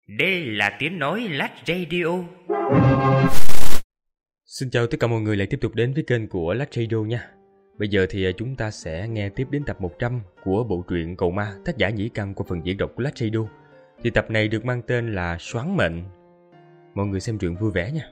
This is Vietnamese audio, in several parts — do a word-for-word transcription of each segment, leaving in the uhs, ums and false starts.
Đây là tiếng nói Lách Radio. Xin chào tất cả mọi người lại tiếp tục đến với kênh của Lách Radio nha. Bây giờ thì chúng ta sẽ nghe tiếp đến tập một trăm của bộ truyện Cầu Ma tác giả Nhĩ Căn qua phần diễn đọc của Lách Radio. Thì tập này được mang tên là Soán Mệnh. Mọi người xem truyện vui vẻ nha.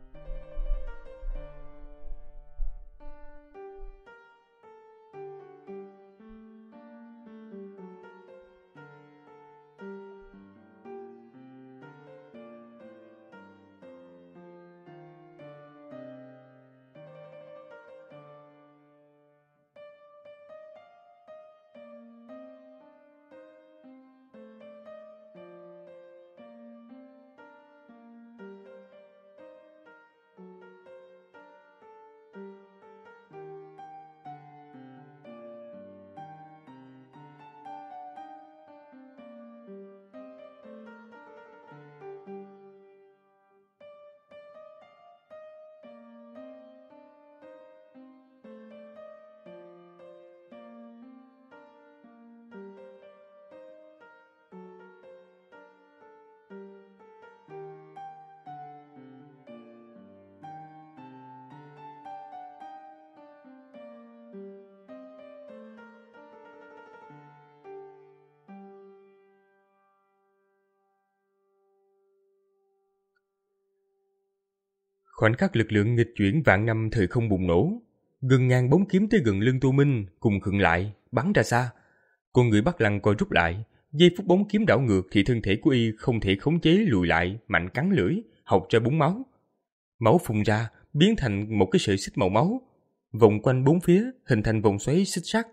Khoảnh khắc lực lượng nghịch chuyển vạn năm thời không bùng nổ, gần ngàn bóng kiếm tới gần lưng Tô Minh cùng khựng lại, bắn ra xa. Con người Bắc Lăng co rút lại, giây phút bóng kiếm đảo ngược thì thân thể của y không thể khống chế lùi lại, mạnh cắn lưỡi, học ra búng máu. Máu phun ra, biến thành một cái sợi xích màu máu, vòng quanh bốn phía hình thành vòng xoáy xích sắt.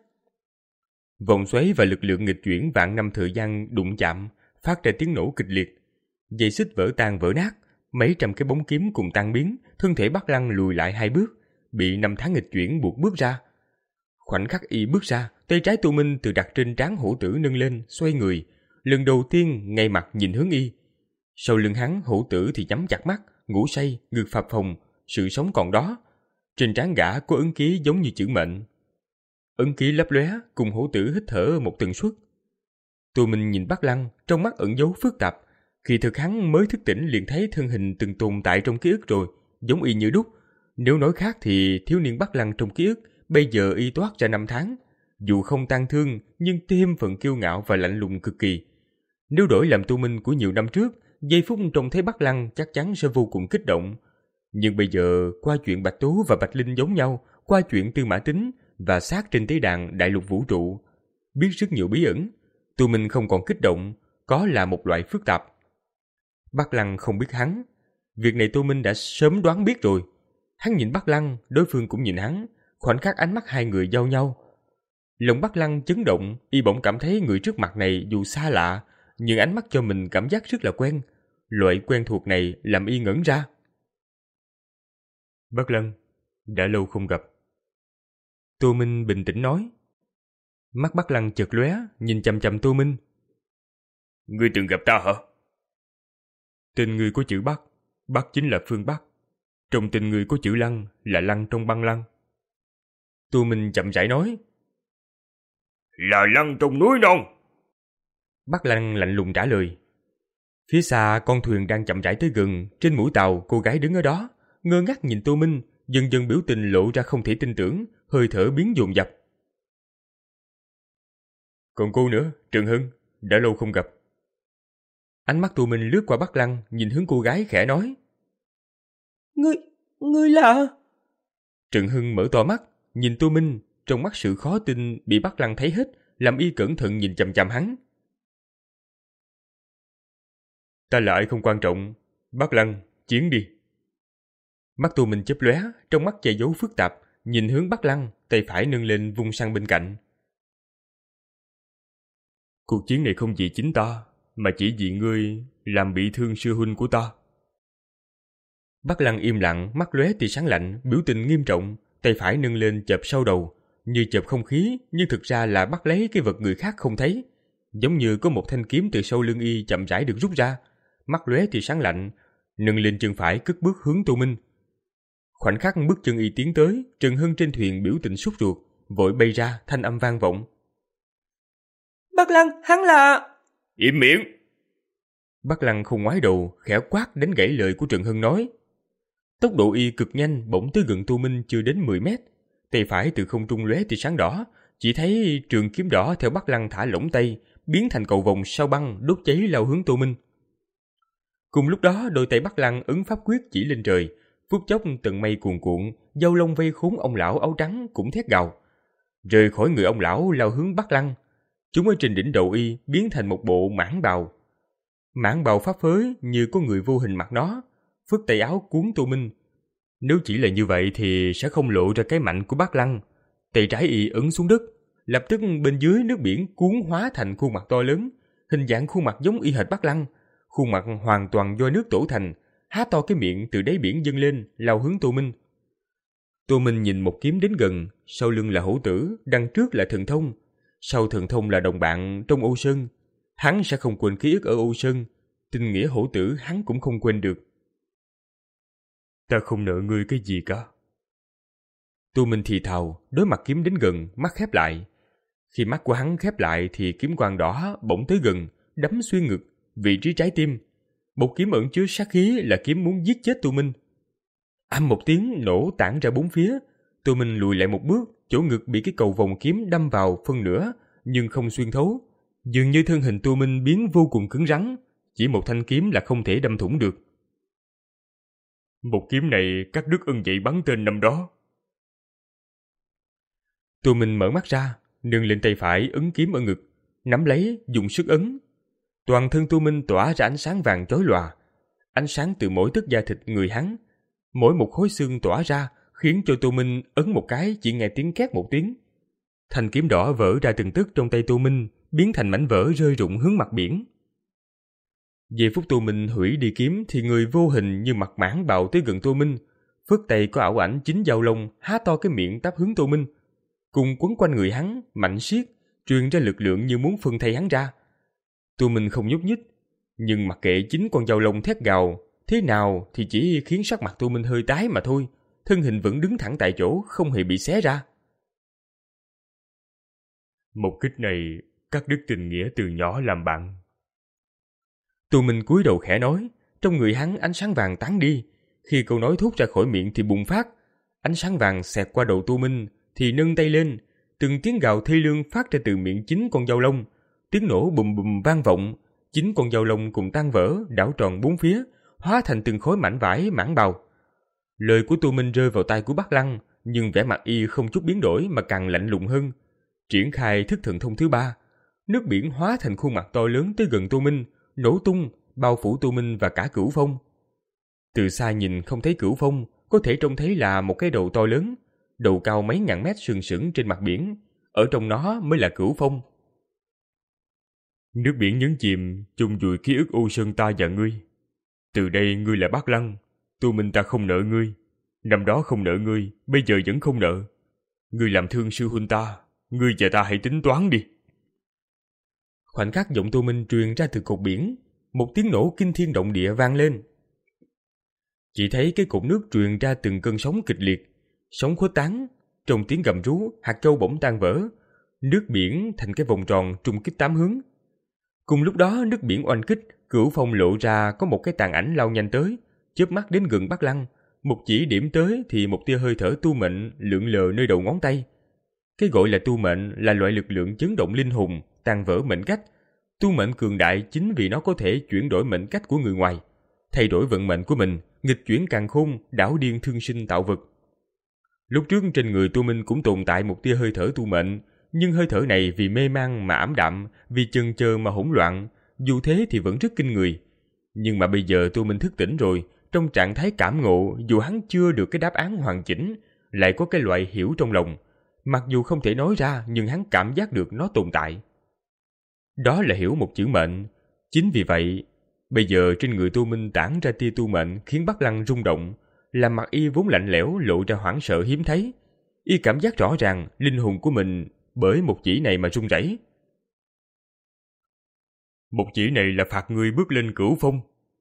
Vòng xoáy và lực lượng nghịch chuyển vạn năm thời gian đụng chạm, phát ra tiếng nổ kịch liệt. Dây xích vỡ tan vỡ nát. Mấy trăm cái bóng kiếm cùng tan biến, thân thể Bắc Lăng lùi lại hai bước, bị năm tháng nghịch chuyển buộc bước ra. Khoảnh khắc y bước ra, tay trái Tô Minh từ đặt trên trán hổ tử nâng lên, xoay người, lần đầu tiên ngay mặt nhìn hướng y. Sau lưng hắn, hổ tử thì nhắm chặt mắt, ngủ say, ngực phập phồng, sự sống còn đó. Trên trán gã có ấn ký giống như chữ mệnh. Ấn ký lấp lóe, cùng hổ tử hít thở một tần suất. Tô Minh nhìn Bắc Lăng, trong mắt ẩn dấu phức tạp. Khi thực hắn mới thức tỉnh liền thấy thân hình từng tồn tại trong ký ức rồi, giống y như đúc. Nếu nói khác thì thiếu niên Bắc Lăng trong ký ức, bây giờ y toát ra năm tháng. Dù không tang thương, nhưng thêm phần kiêu ngạo và lạnh lùng cực kỳ. Nếu đổi làm Tô Minh của nhiều năm trước, giây phút trông thấy Bắc Lăng chắc chắn sẽ vô cùng kích động. Nhưng bây giờ, qua chuyện Bạch Tố và Bạch Linh giống nhau, qua chuyện Tư Mã Tính và xác trên tế đàn đại lục vũ trụ, biết rất nhiều bí ẩn, Tô Minh không còn kích động, có là một loại phức tạp. Bắc Lăng không biết hắn. Việc này Tô Minh đã sớm đoán biết rồi. Hắn nhìn Bắc Lăng, đối phương cũng nhìn hắn. Khoảnh khắc ánh mắt hai người giao nhau. Lòng Bắc Lăng chấn động, y bỗng cảm thấy người trước mặt này dù xa lạ, nhưng ánh mắt cho mình cảm giác rất là quen. Loại quen thuộc này làm y ngẩn ra. Bắc Lăng, đã lâu không gặp. Tô Minh bình tĩnh nói. Mắt Bắc Lăng chợt lóe, nhìn chằm chằm Tô Minh. Ngươi từng gặp ta hả? Tên người có chữ Bắc, Bắc chính là phương Bắc. Trong tên người có chữ Lăng, là Lăng trong băng lăng. Tô Minh chậm rãi nói. Là Lăng trong núi non. Bắc Lăng lạnh lùng trả lời. Phía xa con thuyền đang chậm rãi tới gần, trên mũi tàu cô gái đứng ở đó, ngơ ngác nhìn Tô Minh, dần dần biểu tình lộ ra không thể tin tưởng, hơi thở biến dồn dập. Còn cô nữa, Trần Hưng, đã lâu không gặp. Ánh mắt Tô Minh lướt qua Bắc Lăng, nhìn hướng cô gái khẽ nói. Ngươi, ngươi là... Trần Hưng mở to mắt, nhìn Tô Minh, trong mắt sự khó tin bị Bắc Lăng thấy hết, làm y cẩn thận nhìn chằm chằm hắn. Ta là ai không quan trọng, Bắc Lăng, chiến đi. Mắt Tô Minh chớp lóe, trong mắt che giấu phức tạp, nhìn hướng Bắc Lăng, tay phải nâng lên vung sang bên cạnh. Cuộc chiến này không vì chính ta, mà chỉ vì ngươi làm bị thương sư huynh của ta. Bắc Lăng im lặng, mắt lóe tia sáng lạnh, biểu tình nghiêm trọng, tay phải nâng lên chộp sau đầu, như chộp không khí, nhưng thực ra là bắt lấy cái vật người khác không thấy, giống như có một thanh kiếm từ sau lưng y chậm rãi được rút ra. Mắt lóe tia sáng lạnh, nâng lên chân phải cất bước hướng Tô Minh. Khoảnh khắc bước chân y tiến tới, Trần Hưng trên thuyền biểu tình sốt ruột, vội bay ra, thanh âm vang vọng. Bắc Lăng, hắn là... Im miệng! Bắc Lăng không ngoái đầu, khẽ quát đánh gãy lời của Trần Hân nói. Tốc độ y cực nhanh, bỗng tới gần Tô Minh chưa đến mười mét. Tay phải từ không trung lóe tia sáng đỏ, chỉ thấy trường kiếm đỏ theo Bắc Lăng thả lỏng tay, biến thành cầu vồng sao băng đốt cháy lao hướng Tô Minh. Cùng lúc đó, đôi tay Bắc Lăng ấn pháp quyết chỉ lên trời, phút chốc tầng mây cuồn cuộn, dâu lông vây khốn ông lão áo trắng cũng thét gào. Rời khỏi người ông lão lao hướng Bắc Lăng, chúng ở trên đỉnh đầu y biến thành một bộ mãng bào. Mãng bào pháp phới như có người vô hình mặc nó, phất tay áo cuốn Tô Minh. Nếu chỉ là như vậy thì sẽ không lộ ra cái mạnh của Bắc Lăng. Tay trái y ấn xuống đất, lập tức bên dưới nước biển cuốn hóa thành khuôn mặt to lớn, hình dạng khuôn mặt giống y hệt Bắc Lăng, khuôn mặt hoàn toàn do nước tổ thành, há to cái miệng từ đáy biển dâng lên, lao hướng Tô Minh. Tô Minh nhìn một kiếm đến gần, sau lưng là hổ tử, đằng trước là thần thông, sau thần thông là đồng bạn trong Ô Sơn. Hắn sẽ không quên ký ức ở Ô Sơn, tình nghĩa hổ tử hắn cũng không quên được. Ta không nợ ngươi cái gì cả. Tô Minh thì thào, đối mặt kiếm đến gần, mắt khép lại. Khi mắt của hắn khép lại thì kiếm quang đỏ bỗng tới gần, đấm xuyên ngực, vị trí trái tim. Một kiếm ẩn chứa sát khí là kiếm muốn giết chết Tô Minh. Âm một tiếng nổ tản ra bốn phía, Tô Minh lùi lại một bước, chỗ ngực bị cái cầu vòng kiếm đâm vào phân nửa, nhưng không xuyên thấu. Dường như thân hình Tô Minh biến vô cùng cứng rắn, chỉ một thanh kiếm là không thể đâm thủng được. Một kiếm này cắt đứt ưng dậy bắn tên năm đó. Tô Minh mở mắt ra, nâng lên tay phải ấn kiếm ở ngực, nắm lấy, dùng sức ấn. Toàn thân Tô Minh tỏa ra ánh sáng vàng chói lòa, ánh sáng từ mỗi tấc da thịt người hắn, mỗi một khối xương tỏa ra, khiến cho Tô Minh ấn một cái chỉ nghe tiếng két một tiếng. Thanh kiếm đỏ vỡ ra từng tấc trong tay Tô Minh, biến thành mảnh vỡ rơi rụng hướng mặt biển. Giây phút Tô Minh hủy đi kiếm thì người vô hình như mặt mãng bào tới gần Tô Minh, phất tay có ảo ảnh chín dao lông há to cái miệng táp hướng Tô Minh, cùng quấn quanh người hắn mạnh siết, truyền ra lực lượng như muốn phân thây hắn ra. Tô Minh không nhúc nhích, nhưng mặc kệ chính con dao lông thét gào thế nào thì chỉ khiến sắc mặt Tô Minh hơi tái mà thôi, thân hình vẫn đứng thẳng tại chỗ, không hề bị xé ra. Một kích này cắt đứt tình nghĩa từ nhỏ làm bạn. Tô Minh cúi đầu khẽ nói, trong người hắn ánh sáng vàng tán đi. Khi câu nói thốt ra khỏi miệng thì bùng phát, ánh sáng vàng xẹt qua đầu Tô Minh, thì nâng tay lên, từng tiếng gào thê lương phát ra từ miệng chính con dao lông, tiếng nổ bùm bùm vang vọng, chính con dao lông cùng tan vỡ, đảo tròn bốn phía, hóa thành từng khối mảnh vải mãng bào. Lời của Tô Minh rơi vào tai của Bắc Lăng, nhưng vẻ mặt y không chút biến đổi mà càng lạnh lùng hơn. Triển khai thức thần thông thứ ba, nước biển hóa thành khuôn mặt to lớn tới gần Tô Minh, nổ tung, bao phủ Tô Minh và cả Cửu Phong. Từ xa nhìn không thấy Cửu Phong, có thể trông thấy là một cái đầu to lớn, đầu cao mấy ngàn mét sừng sững trên mặt biển, ở trong nó mới là Cửu Phong. Nước biển nhấn chìm, chôn vùi ký ức Ô Sơn ta và ngươi. Từ đây ngươi là Bắc Lăng, Tô Minh ta không nợ ngươi. Năm đó không nợ ngươi, bây giờ vẫn không nợ. Ngươi làm thương sư huynh ta, ngươi và ta hãy tính toán đi. Khoảnh khắc giọng Tô Minh truyền ra từ cột biển, một tiếng nổ kinh thiên động địa vang lên. Chỉ thấy cái cột nước truyền ra từng cơn sóng kịch liệt, sóng khuếch tán, trong tiếng gầm rú, hạt châu bỗng tan vỡ, nước biển thành cái vòng tròn trung kích tám hướng. Cùng lúc đó nước biển oanh kích, Cửu Phong lộ ra có một cái tàn ảnh lao nhanh tới, chớp mắt đến gần Bắc Lăng, một chỉ điểm tới thì một tia hơi thở tu mệnh lượn lờ nơi đầu ngón tay. Cái gọi là tu mệnh là loại lực lượng chấn động linh hồn, tan vỡ mệnh cách. Tu mệnh cường đại chính vì nó có thể chuyển đổi mệnh cách của người ngoài, thay đổi vận mệnh của mình, nghịch chuyển càn khôn, đảo điên thương sinh tạo vật. Lúc trước trên người Tu Minh cũng tồn tại một tia hơi thở tu mệnh, nhưng hơi thở này vì mê man mà ảm đạm, vì chần chờ mà hỗn loạn, dù thế thì vẫn rất kinh người. Nhưng mà bây giờ Tu Minh thức tỉnh rồi, trong trạng thái cảm ngộ, dù hắn chưa được cái đáp án hoàn chỉnh, lại có cái loại hiểu trong lòng. Mặc dù không thể nói ra, nhưng hắn cảm giác được nó tồn tại. Đó là hiểu một chữ mệnh. Chính vì vậy, bây giờ trên người Tu Minh tản ra tia tu mệnh khiến Bắc Lăng rung động, làm mặt y vốn lạnh lẽo lộ ra hoảng sợ hiếm thấy. Y cảm giác rõ ràng linh hồn của mình bởi một chỉ này mà rung rẩy. Một chỉ này là phạt người bước lên Cửu Phong.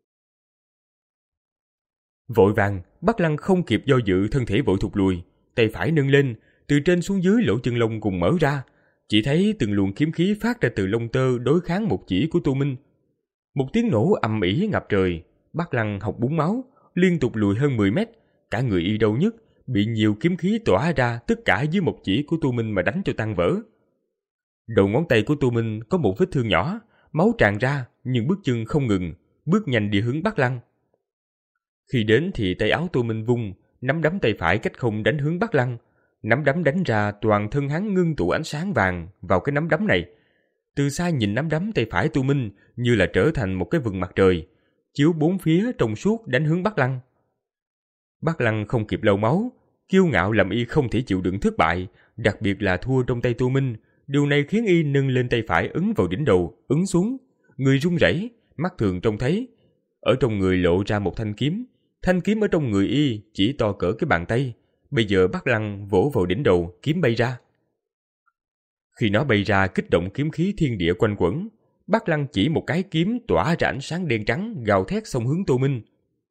Vội vàng, Bắc Lăng không kịp do dự, thân thể vội thụt lùi, tay phải nâng lên, từ trên xuống dưới lỗ chân lông cùng mở ra, chỉ thấy từng luồng kiếm khí phát ra từ lông tơ đối kháng một chỉ của Tô Minh. Một tiếng nổ ầm ĩ ngập trời, Bắc Lăng học búng máu, liên tục lùi hơn mười mét, cả người y đau nhức, bị nhiều kiếm khí tỏa ra tất cả dưới một chỉ của Tô Minh mà đánh cho tan vỡ. Đầu ngón tay của Tô Minh có một vết thương nhỏ, máu tràn ra nhưng bước chân không ngừng, bước nhanh đi hướng Bắc Lăng. Khi đến thì tay áo Tô Minh vung, nắm đấm tay phải cách không đánh hướng Bắc Lăng. Nắm đấm đánh ra toàn thân hắn ngưng tụ ánh sáng vàng vào cái nắm đấm này. Từ xa nhìn nắm đấm tay phải Tô Minh như là trở thành một cái vầng mặt trời, chiếu bốn phía trong suốt đánh hướng Bắc Lăng. Bắc Lăng không kịp lau máu, kiêu ngạo làm y không thể chịu đựng thất bại, đặc biệt là thua trong tay Tô Minh. Điều này khiến y nâng lên tay phải ấn vào đỉnh đầu, ấn xuống, người run rẩy, mắt thường trông thấy. Ở trong người lộ ra một thanh kiếm, thanh kiếm ở trong người y chỉ to cỡ cái bàn tay. Bây giờ Bắc Lăng vỗ vào đỉnh đầu, kiếm bay ra. Khi nó bay ra kích động kiếm khí thiên địa quanh quẩn, Bắc Lăng chỉ một cái kiếm tỏa ra ánh sáng đen trắng gào thét xông hướng Tô Minh.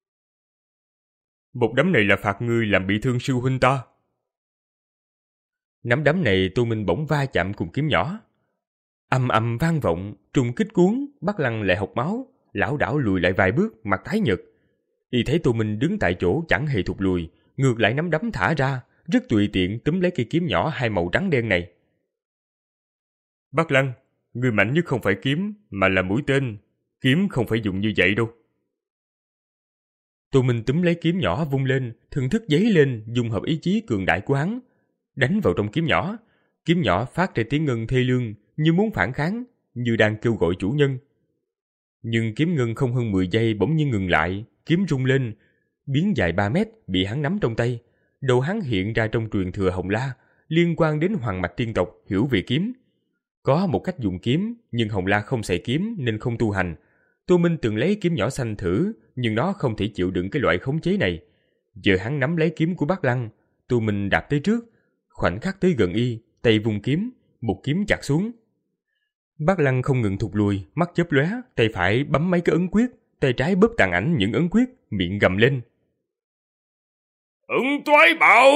Một đấm này là phạt ngươi làm bị thương sư huynh ta. Nắm đấm này Tô Minh bỗng va chạm cùng kiếm nhỏ. Ầm ầm vang vọng, trùng kích cuốn, Bắc Lăng lại hộc máu, lảo đảo lùi lại vài bước, mặt tái nhợt. Y thấy Tô Minh đứng tại chỗ chẳng hề thụt lùi, ngược lại nắm đấm thả ra, rất tùy tiện túm lấy cây kiếm nhỏ hai màu trắng đen này. Bắc Lăng, người mạnh nhất không phải kiếm, mà là mũi tên. Kiếm không phải dùng như vậy đâu. Tô Minh túm lấy kiếm nhỏ vung lên, thần thức dấy lên, dùng hợp ý chí cường đại của hắn, đánh vào trong kiếm nhỏ. Kiếm nhỏ phát ra tiếng ngân thê lương, như muốn phản kháng, như đang kêu gọi chủ nhân. Nhưng kiếm ngân không hơn mười giây bỗng nhiên ngừng lại, kiếm rung lên, biến dài ba mét, bị hắn nắm trong tay. Đầu hắn hiện ra trong truyền thừa Hồng La, liên quan đến hoàng mạch tiên tộc hiểu về kiếm. Có một cách dùng kiếm, nhưng Hồng La không xài kiếm nên không tu hành. Tô Minh từng lấy kiếm nhỏ xanh thử, nhưng nó không thể chịu đựng cái loại khống chế này. Giờ hắn nắm lấy kiếm của Bắc Lăng, Tô Minh đạp tới trước, khoảnh khắc tới gần y, tay vùng kiếm, một kiếm chặt xuống. Bắc Lăng không ngừng thụt lùi, mắt chớp lóe, tay phải bấm mấy cái ấn quyết, tay trái bóp tàn ảnh những ấn quyết, miệng gầm lên. Ấn toái bạo!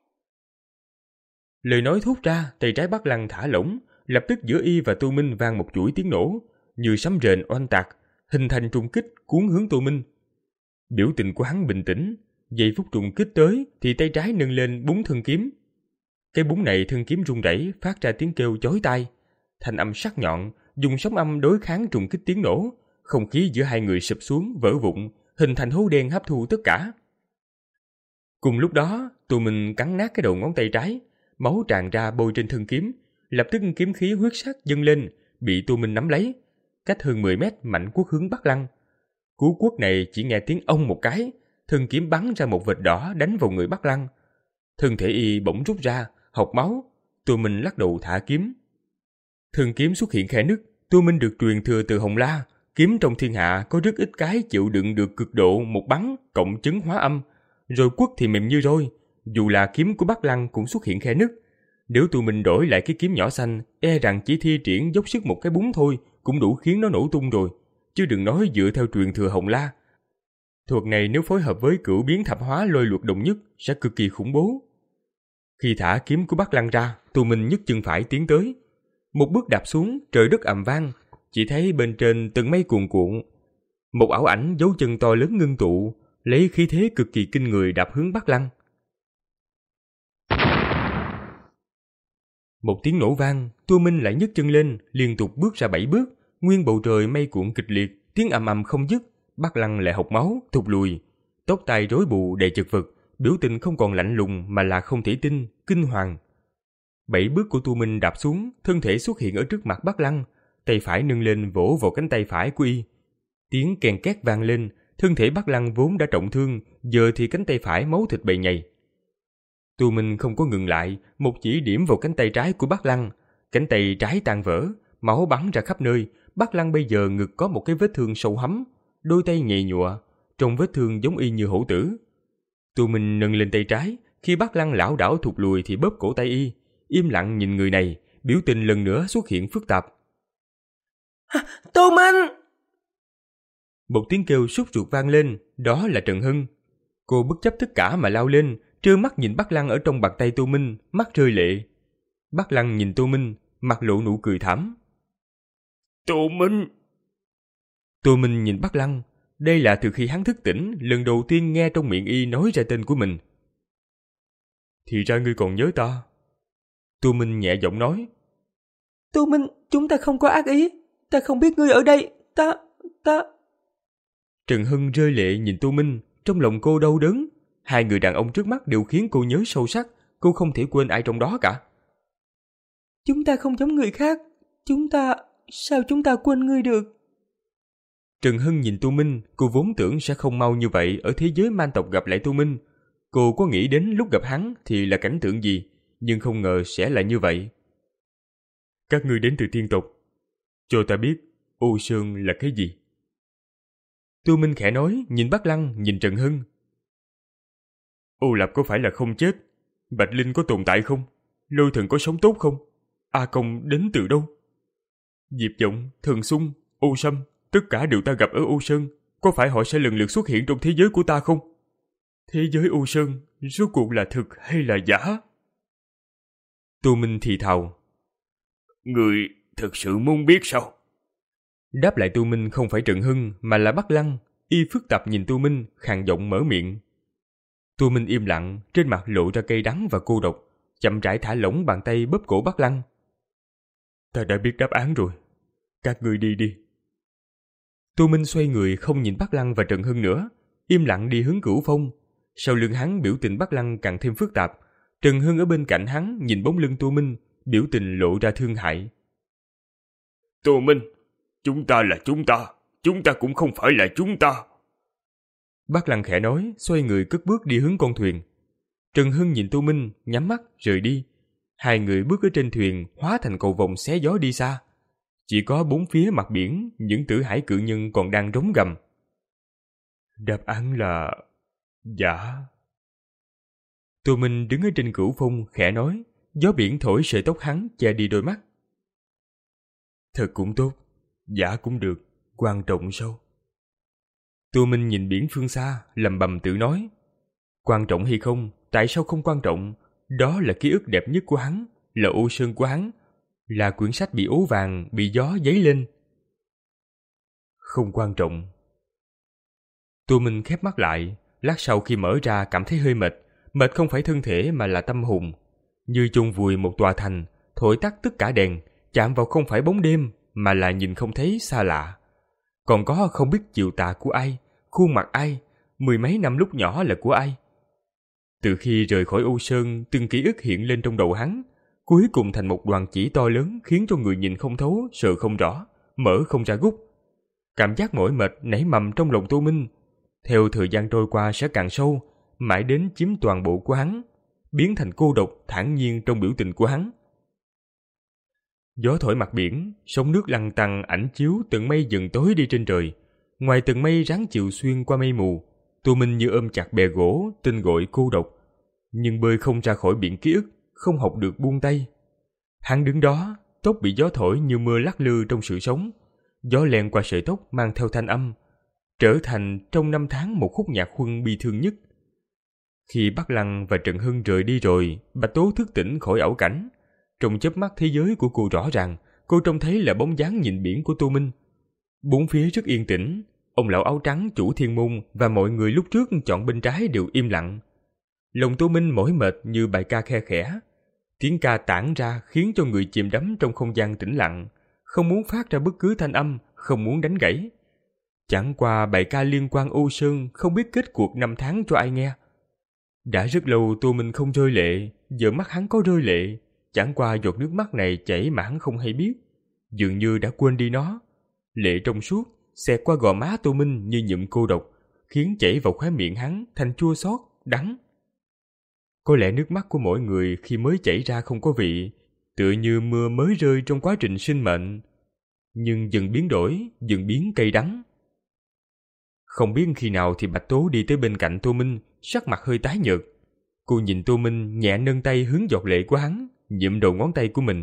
Lời nói thốt ra, tay trái Bắc Lăng thả lỏng, lập tức giữa y và Tô Minh vang một chuỗi tiếng nổ, như sấm rền oanh tạc, hình thành trùng kích cuốn hướng Tô Minh. Biểu tình của hắn bình tĩnh, giây phút trùng kích tới thì tay trái nâng lên búng thân kiếm. Cái búng này thân kiếm rung rẩy phát ra tiếng kêu chói tai, thanh âm sắc nhọn, dùng sóng âm đối kháng trùng kích tiếng nổ, không khí giữa hai người sụp xuống vỡ vụn, hình thành hố đen hấp thu tất cả. Cùng lúc đó, Tô Minh cắn nát cái đầu ngón tay trái, máu tràn ra bôi trên thân kiếm, lập tức kiếm khí huyết sắc dâng lên, bị Tô Minh nắm lấy, cách hơn mười mét mạnh quất hướng Bắc Lăng. Cú quất này chỉ nghe tiếng ông một cái, thân kiếm bắn ra một vệt đỏ đánh vào người Bắc Lăng. Thân thể y bỗng rút ra, hộc máu. Tô Minh lắc đầu thả kiếm. Thân kiếm xuất hiện khe nứt. Tô Minh được truyền thừa từ Hồng La, kiếm trong thiên hạ có rất ít cái chịu đựng được cực độ một bắn cộng chấn hóa âm, rồi quất thì mềm như roi. Dù là kiếm của Bắc Lăng cũng xuất hiện khe nứt. Nếu Tô Minh đổi lại cái kiếm nhỏ xanh, e rằng chỉ thi triển dốc sức một cái búng thôi cũng đủ khiến nó nổ tung rồi, chứ đừng nói dựa theo truyền thừa Hồng La. Thuật này nếu phối hợp với cửu biến thập hóa lôi luật đồng nhất sẽ cực kỳ khủng bố. Khi thả kiếm của Bắc Lăng ra, Tô Minh nhấc chân phải tiến tới. Một bước đạp xuống, trời đất ầm vang, chỉ thấy bên trên từng mây cuồn cuộn. Một ảo ảnh dấu chân to lớn ngưng tụ, lấy khí thế cực kỳ kinh người đạp hướng Bắc Lăng. Một tiếng nổ vang, Tô Minh lại nhấc chân lên, liên tục bước ra bảy bước, nguyên bầu trời mây cuộn kịch liệt, tiếng ầm ầm không dứt. Bắc Lăng lại hộc máu, thụt lùi, tóc tai rối bù đầy chật vật, biểu tình không còn lạnh lùng mà là không thể tin, kinh hoàng. Bảy bước của Tô Minh đạp xuống, thân thể xuất hiện ở trước mặt Bắc Lăng, tay phải nâng lên vỗ vào cánh tay phải của y. Tiếng kèn két vang lên, thân thể Bắc Lăng vốn đã trọng thương, giờ thì cánh tay phải máu thịt bầy nhầy. Tô Minh không có ngừng lại, một chỉ điểm vào cánh tay trái của Bắc Lăng, cánh tay trái tan vỡ, máu bắn ra khắp nơi. Bắc Lăng bây giờ ngực có một cái vết thương sâu hắm, đôi tay nhầy nhụa, trong vết thương giống y như hổ tử. Tô Minh nâng lên tay trái, khi Bắc Lăng lảo đảo thụt lùi thì bóp cổ tay y, im lặng nhìn người này, biểu tình lần nữa xuất hiện phức tạp. Tô Minh! Một tiếng kêu sốt ruột vang lên, đó là Trần Hân. Cô bất chấp tất cả mà lao lên, trơ mắt nhìn Bắc Lăng ở trong bàn tay Tô Minh, mắt rơi lệ. Bắc Lăng nhìn Tô Minh, mặt lộ nụ cười thảm. Tô Minh! Tô Minh nhìn Bắc Lăng. Đây là từ khi hắn thức tỉnh, lần đầu tiên nghe trong miệng y nói ra tên của mình. Thì ra ngươi còn nhớ ta. Tô Minh nhẹ giọng nói. Tô Minh, chúng ta không có ác ý. Ta không biết ngươi ở đây. Ta, ta... Trần Hưng rơi lệ nhìn Tô Minh, trong lòng cô đau đớn. Hai người đàn ông trước mắt đều khiến cô nhớ sâu sắc, cô không thể quên ai trong đó cả. Chúng ta không giống người khác. Chúng ta... Sao chúng ta quên ngươi được? Trần Hưng nhìn Tô Minh, cô vốn tưởng sẽ không mau như vậy ở thế giới man tộc gặp lại Tô Minh. Cô có nghĩ đến lúc gặp hắn thì là cảnh tượng gì, nhưng không ngờ sẽ là như vậy. Các ngươi đến từ tiên tộc. Cho ta biết, Ô Sơn là cái gì? Tô Minh khẽ nói, nhìn Bắc Lăng, nhìn Trần Hưng. Ô Lạp có phải là không chết? Bạch Linh có tồn tại không? Lôi Thần có sống tốt không? A Công đến từ đâu? Diệp Vọng, Thần Xung, Ô Sâm, tất cả đều ta gặp ở Ô Sơn. Có phải họ sẽ lần lượt xuất hiện trong thế giới của ta không? Thế giới Ô Sơn, rốt cuộc là thực hay là giả? Tô Minh thì thào. Người thực sự muốn biết sao? Đáp lại Tô Minh không phải Trần Hưng mà là Bắc Lăng. Y phức tạp nhìn Tô Minh, khàn giọng mở miệng. Tô Minh im lặng, trên mặt lộ ra cay đắng và cô độc, chậm rãi thả lỏng bàn tay bóp cổ Bắc Lăng. Ta đã biết đáp án rồi. Các ngươi đi đi. Tô Minh xoay người không nhìn Bắc Lăng và Trần Hưng nữa, im lặng đi hướng Cửu Phong. Sau lưng hắn biểu tình Bắc Lăng càng thêm phức tạp. Trần Hưng ở bên cạnh hắn nhìn bóng lưng Tô Minh, biểu tình lộ ra thương hại. Tô Minh, chúng ta là chúng ta, chúng ta cũng không phải là chúng ta. Bắc Lăng khẽ nói, xoay người cất bước đi hướng con thuyền. Trần Hưng nhìn Tô Minh, nhắm mắt, rời đi. Hai người bước ở trên thuyền, hóa thành cầu vồng xé gió đi xa. Chỉ có bốn phía mặt biển, những tử hải cự nhân còn đang rống gầm. Đáp án là... giả. Tô Minh đứng ở trên Cửu Phong, khẽ nói, gió biển thổi sợi tóc hắn che đi đôi mắt. Thật cũng tốt, giả cũng được, quan trọng sao? Tô Minh nhìn biển phương xa, lầm bầm tự nói. Quan trọng hay không, tại sao không quan trọng? Đó là ký ức đẹp nhất của hắn, là Ô Sơn của hắn, là quyển sách bị ố vàng, bị gió dấy lên. Không quan trọng. Tô Minh khép mắt lại, lát sau khi mở ra cảm thấy hơi mệt. Mệt không phải thân thể mà là tâm hồn. Như chôn vùi một tòa thành, thổi tắt tất cả đèn, chạm vào không phải bóng đêm, mà là nhìn không thấy xa lạ. Còn có không biết chiều tà của ai, khuôn mặt ai, mười mấy năm lúc nhỏ là của ai. Từ khi rời khỏi Ô Sơn, từng ký ức hiện lên trong đầu hắn, cuối cùng thành một đoàn chỉ to lớn khiến cho người nhìn không thấu, sợ không rõ, mở không ra gút. Cảm giác mỏi mệt nảy mầm trong lòng Tô Minh. Theo thời gian trôi qua sẽ càng sâu, mãi đến chiếm toàn bộ của hắn, biến thành cô độc thản nhiên trong biểu tình của hắn. Gió thổi mặt biển, sóng nước lăn tăn ảnh chiếu tầng mây dần tối đi trên trời. Ngoài tầng mây ráng chịu xuyên qua mây mù, Tô Minh như ôm chặt bè gỗ, tên gọi cô độc. Nhưng bơi không ra khỏi biển ký ức, không học được buông tay. Hắn đứng đó, tóc bị gió thổi như mưa lắc lư trong sự sống. Gió len qua sợi tóc mang theo thanh âm, trở thành trong năm tháng một khúc nhạc huân bi thương nhất. Khi Bắc Lăng và Trần Hưng rời đi rồi, Bạch Tố thức tỉnh khỏi ảo cảnh. Trong chớp mắt thế giới của cô rõ ràng, cô trông thấy là bóng dáng nhìn biển của Tô Minh. Bốn phía rất yên tĩnh, ông lão áo trắng chủ thiên môn và mọi người lúc trước chọn bên trái đều im lặng. Lòng Tô Minh mỏi mệt như bài ca khe khẽ. Tiếng ca tản ra khiến cho người chìm đắm trong không gian tĩnh lặng, không muốn phát ra bất cứ thanh âm, không muốn đánh gãy. Chẳng qua bài ca liên quan Ô Sơn không biết kết cuộc năm tháng cho ai nghe. Đã rất lâu Tô Minh không rơi lệ, giờ mắt hắn có rơi lệ, chẳng qua giọt nước mắt này chảy mà hắn không hay biết, dường như đã quên đi nó. Lệ trong suốt xẹt qua gò má Tô Minh như nhụm cô độc, khiến chảy vào khóe miệng hắn thành chua xót, đắng. Có lẽ nước mắt của mỗi người khi mới chảy ra không có vị, tựa như mưa mới rơi trong quá trình sinh mệnh, nhưng dần biến đổi, dần biến cay đắng. Không biết khi nào thì Bạch Tố đi tới bên cạnh Tô Minh, sắc mặt hơi tái nhợt. Cô nhìn Tô Minh nhẹ nâng tay hướng giọt lệ của hắn, nhịm đầu ngón tay của mình.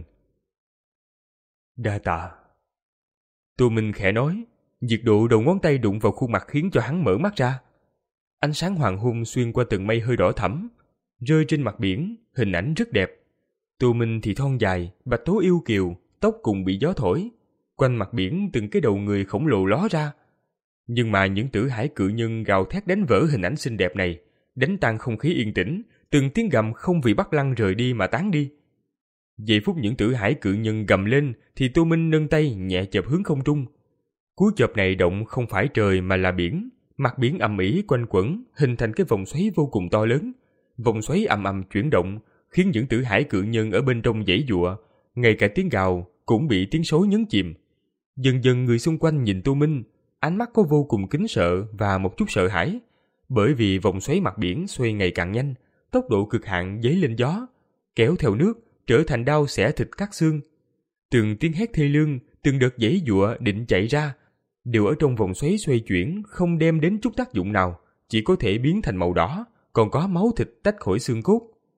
Đa tạ. Tô Minh khẽ nói, nhiệt độ đầu ngón tay đụng vào khuôn mặt khiến cho hắn mở mắt ra. Ánh sáng hoàng hôn xuyên qua tầng mây hơi đỏ thẫm, rơi trên mặt biển, hình ảnh rất đẹp. Tô Minh thì thon dài, Bạch Tố yêu kiều, tóc cùng bị gió thổi. Quanh mặt biển từng cái đầu người khổng lồ ló ra. Nhưng mà những tử hải cự nhân gào thét đánh vỡ hình ảnh xinh đẹp này, đánh tan không khí yên tĩnh, từng tiếng gầm không vì Bắc Lăng rời đi mà tán đi. Giây phút những tử hải cự nhân gầm lên thì Tô Minh nâng tay nhẹ chộp hướng không trung. Cú chộp này động không phải trời mà là biển, mặt biển ầm ĩ quanh quẩn, hình thành cái vòng xoáy vô cùng to lớn. Vòng xoáy ầm ầm chuyển động, khiến những tử hải cự nhân ở bên trong giãy giụa, ngay cả tiếng gào cũng bị tiếng sói nhấn chìm. Dần dần người xung quanh nhìn Tô Minh, ánh mắt có vô cùng kính sợ và một chút sợ hãi, bởi vì vòng xoáy mặt biển xoay ngày càng nhanh, tốc độ cực hạn dấy lên gió, kéo theo nước, trở thành đao xẻ thịt cắt xương. Từng tiếng hét thê lương, từng đợt giãy giụa định chạy ra, đều ở trong vòng xoáy xoay chuyển, không đem đến chút tác dụng nào, chỉ có thể biến thành màu đỏ, còn có máu thịt tách khỏi xương cốt.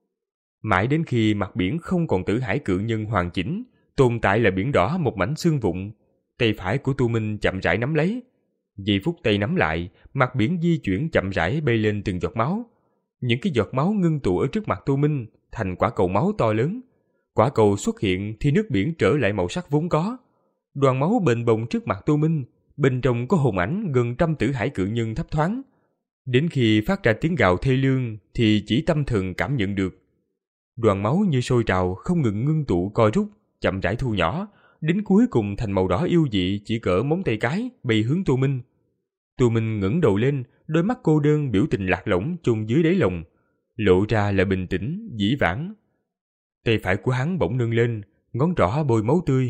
Mãi đến khi mặt biển không còn tử hải cự nhân hoàn chỉnh, tồn tại là biển đỏ một mảnh xương vụn, tay phải của Tô Minh chậm rãi nắm lấy. Giây phút tay nắm lại, mặt biển di chuyển chậm rãi bay lên từng giọt máu. Những cái giọt máu ngưng tụ ở trước mặt Tô Minh thành quả cầu máu to lớn. Quả cầu xuất hiện thì nước biển trở lại màu sắc vốn có. Đoàn máu bềnh bồng trước mặt Tô Minh, bên trong có hồn ảnh gần trăm tử hải cự nhân thấp thoáng. Đến khi phát ra tiếng gào thê lương thì chỉ tâm thần cảm nhận được. Đoàn máu như sôi trào không ngừng ngưng tụ co rút, chậm rãi thu nhỏ, đến cuối cùng thành màu đỏ yêu dị chỉ cỡ móng tay cái bay hướng Tô Minh. Tô Minh ngẩng đầu lên, đôi mắt cô đơn biểu tình lạc lõng chôn dưới đáy lòng, lộ ra là bình tĩnh, dĩ vãng. Tay phải của hắn bỗng nâng lên, ngón trỏ bôi máu tươi.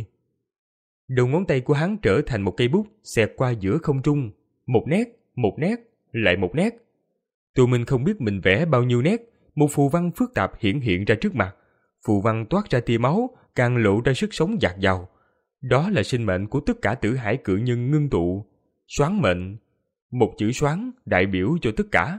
Đầu ngón tay của hắn trở thành một cây bút xẹt qua giữa không trung, một nét, một nét, lại một nét. Tô Minh không biết mình vẽ bao nhiêu nét, một phù văn phức tạp hiện hiện ra trước mặt. Phù văn toát ra tia máu, càng lộ ra sức sống dạt dào. Đó là sinh mệnh của tất cả tử hải cự nhân ngưng tụ. Xoán mệnh. Một chữ xoán đại biểu cho tất cả.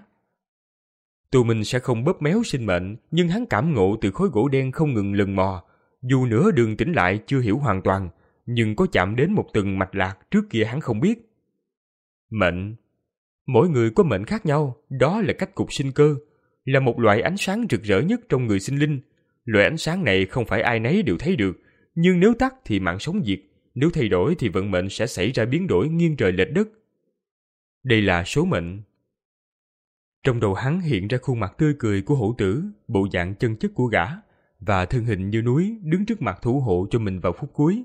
Tô Minh sẽ không bóp méo sinh mệnh, nhưng hắn cảm ngộ từ khối gỗ đen không ngừng lần mò. Dù nửa đường tỉnh lại chưa hiểu hoàn toàn, nhưng có chạm đến một tầng mạch lạc trước kia hắn không biết. Mệnh. Mỗi người có mệnh khác nhau, đó là cách cục sinh cơ, là một loại ánh sáng rực rỡ nhất trong người sinh linh. Loại ánh sáng này không phải ai nấy đều thấy được, nhưng nếu tắt thì mạng sống diệt, nếu thay đổi thì vận mệnh sẽ xảy ra biến đổi nghiêng trời lệch đất. Đây là số mệnh. Trong đầu hắn hiện ra khuôn mặt tươi cười của hổ tử, bộ dạng chân chất của gã, và thân hình như núi đứng trước mặt thủ hộ cho mình vào phút cuối.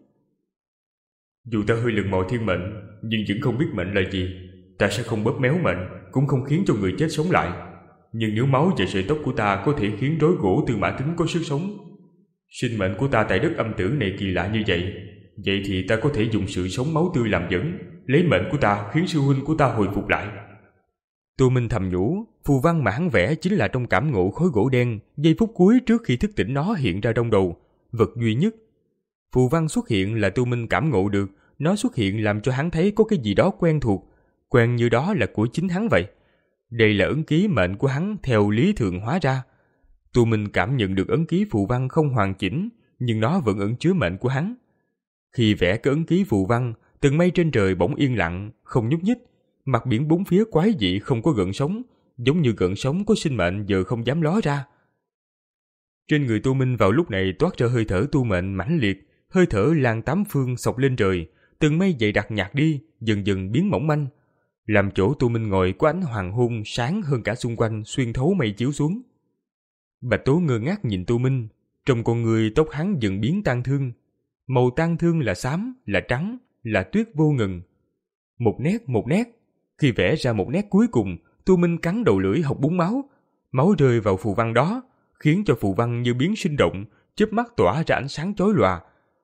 Dù ta hơi lần mò thiên mệnh, nhưng vẫn không biết mệnh là gì. Ta sẽ không bóp méo mệnh, cũng không khiến cho người chết sống lại. Nhưng nếu máu và sợi tóc của ta có thể khiến rối gỗ Tư Mã Tính có sức sống, sinh mệnh của ta tại đất âm tử này kỳ lạ như vậy, vậy thì ta có thể dùng sự sống máu tươi làm dẫn, lấy mệnh của ta khiến sư huynh của ta hồi phục lại. Tô Minh thầm nhủ, phù văn mà hắn vẽ chính là trong cảm ngộ khối gỗ đen, giây phút cuối trước khi thức tỉnh nó hiện ra trong đầu, vật duy nhất. Phù văn xuất hiện là Tô Minh cảm ngộ được, nó xuất hiện làm cho hắn thấy có cái gì đó quen thuộc, quen như đó là của chính hắn vậy. Đây là ấn ký mệnh của hắn theo lý thường hóa ra. Tô Minh cảm nhận được ấn ký phù văn không hoàn chỉnh, nhưng nó vẫn ẩn chứa mệnh của hắn. Khi vẽ cái ấn ký phù văn, tầng mây trên trời bỗng yên lặng, không nhúc nhích. Mặt biển bốn phía quái dị không có gợn sóng, giống như gợn sóng có sinh mệnh giờ không dám ló ra. Trên người Tô Minh vào lúc này toát ra hơi thở tu mệnh mãnh liệt, hơi thở lan tám phương xộc lên trời, tầng mây dày đặc nhạt đi, dần dần biến mỏng manh. Làm chỗ Tô Minh ngồi có ánh hoàng hôn sáng hơn cả xung quanh xuyên thấu mây chiếu xuống. Bạch Tố ngơ ngác nhìn Tô Minh, trong con người tóc hắn dần biến tang thương. Màu tang thương là xám, là trắng, là tuyết vô ngần. Một nét một nét, khi vẽ ra một nét cuối cùng, Tô Minh cắn đầu lưỡi học búng máu. Máu rơi vào phù văn đó, khiến cho phù văn như biến sinh động, chớp mắt tỏa ra ánh sáng chói lòa.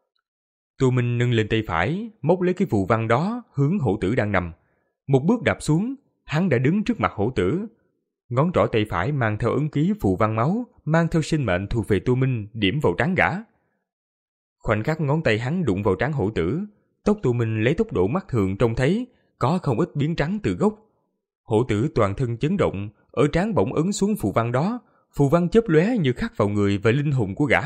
Tô Minh nâng lên tay phải, móc lấy cái phù văn đó hướng hổ tử đang nằm. Một bước đạp xuống, hắn đã đứng trước mặt hổ tử. Ngón trỏ tay phải mang theo ấn ký phù văn máu, mang theo sinh mệnh thuộc về Tô Minh, điểm vào trán gã. Khoảnh khắc ngón tay hắn đụng vào trán hổ tử, tóc Tô Minh lấy tốc độ mắt thường trông thấy, có không ít biến trắng từ gốc. Hổ tử toàn thân chấn động, ở trán bỗng ấn xuống phù văn đó, phù văn chớp lóe như khắc vào người và linh hồn của gã.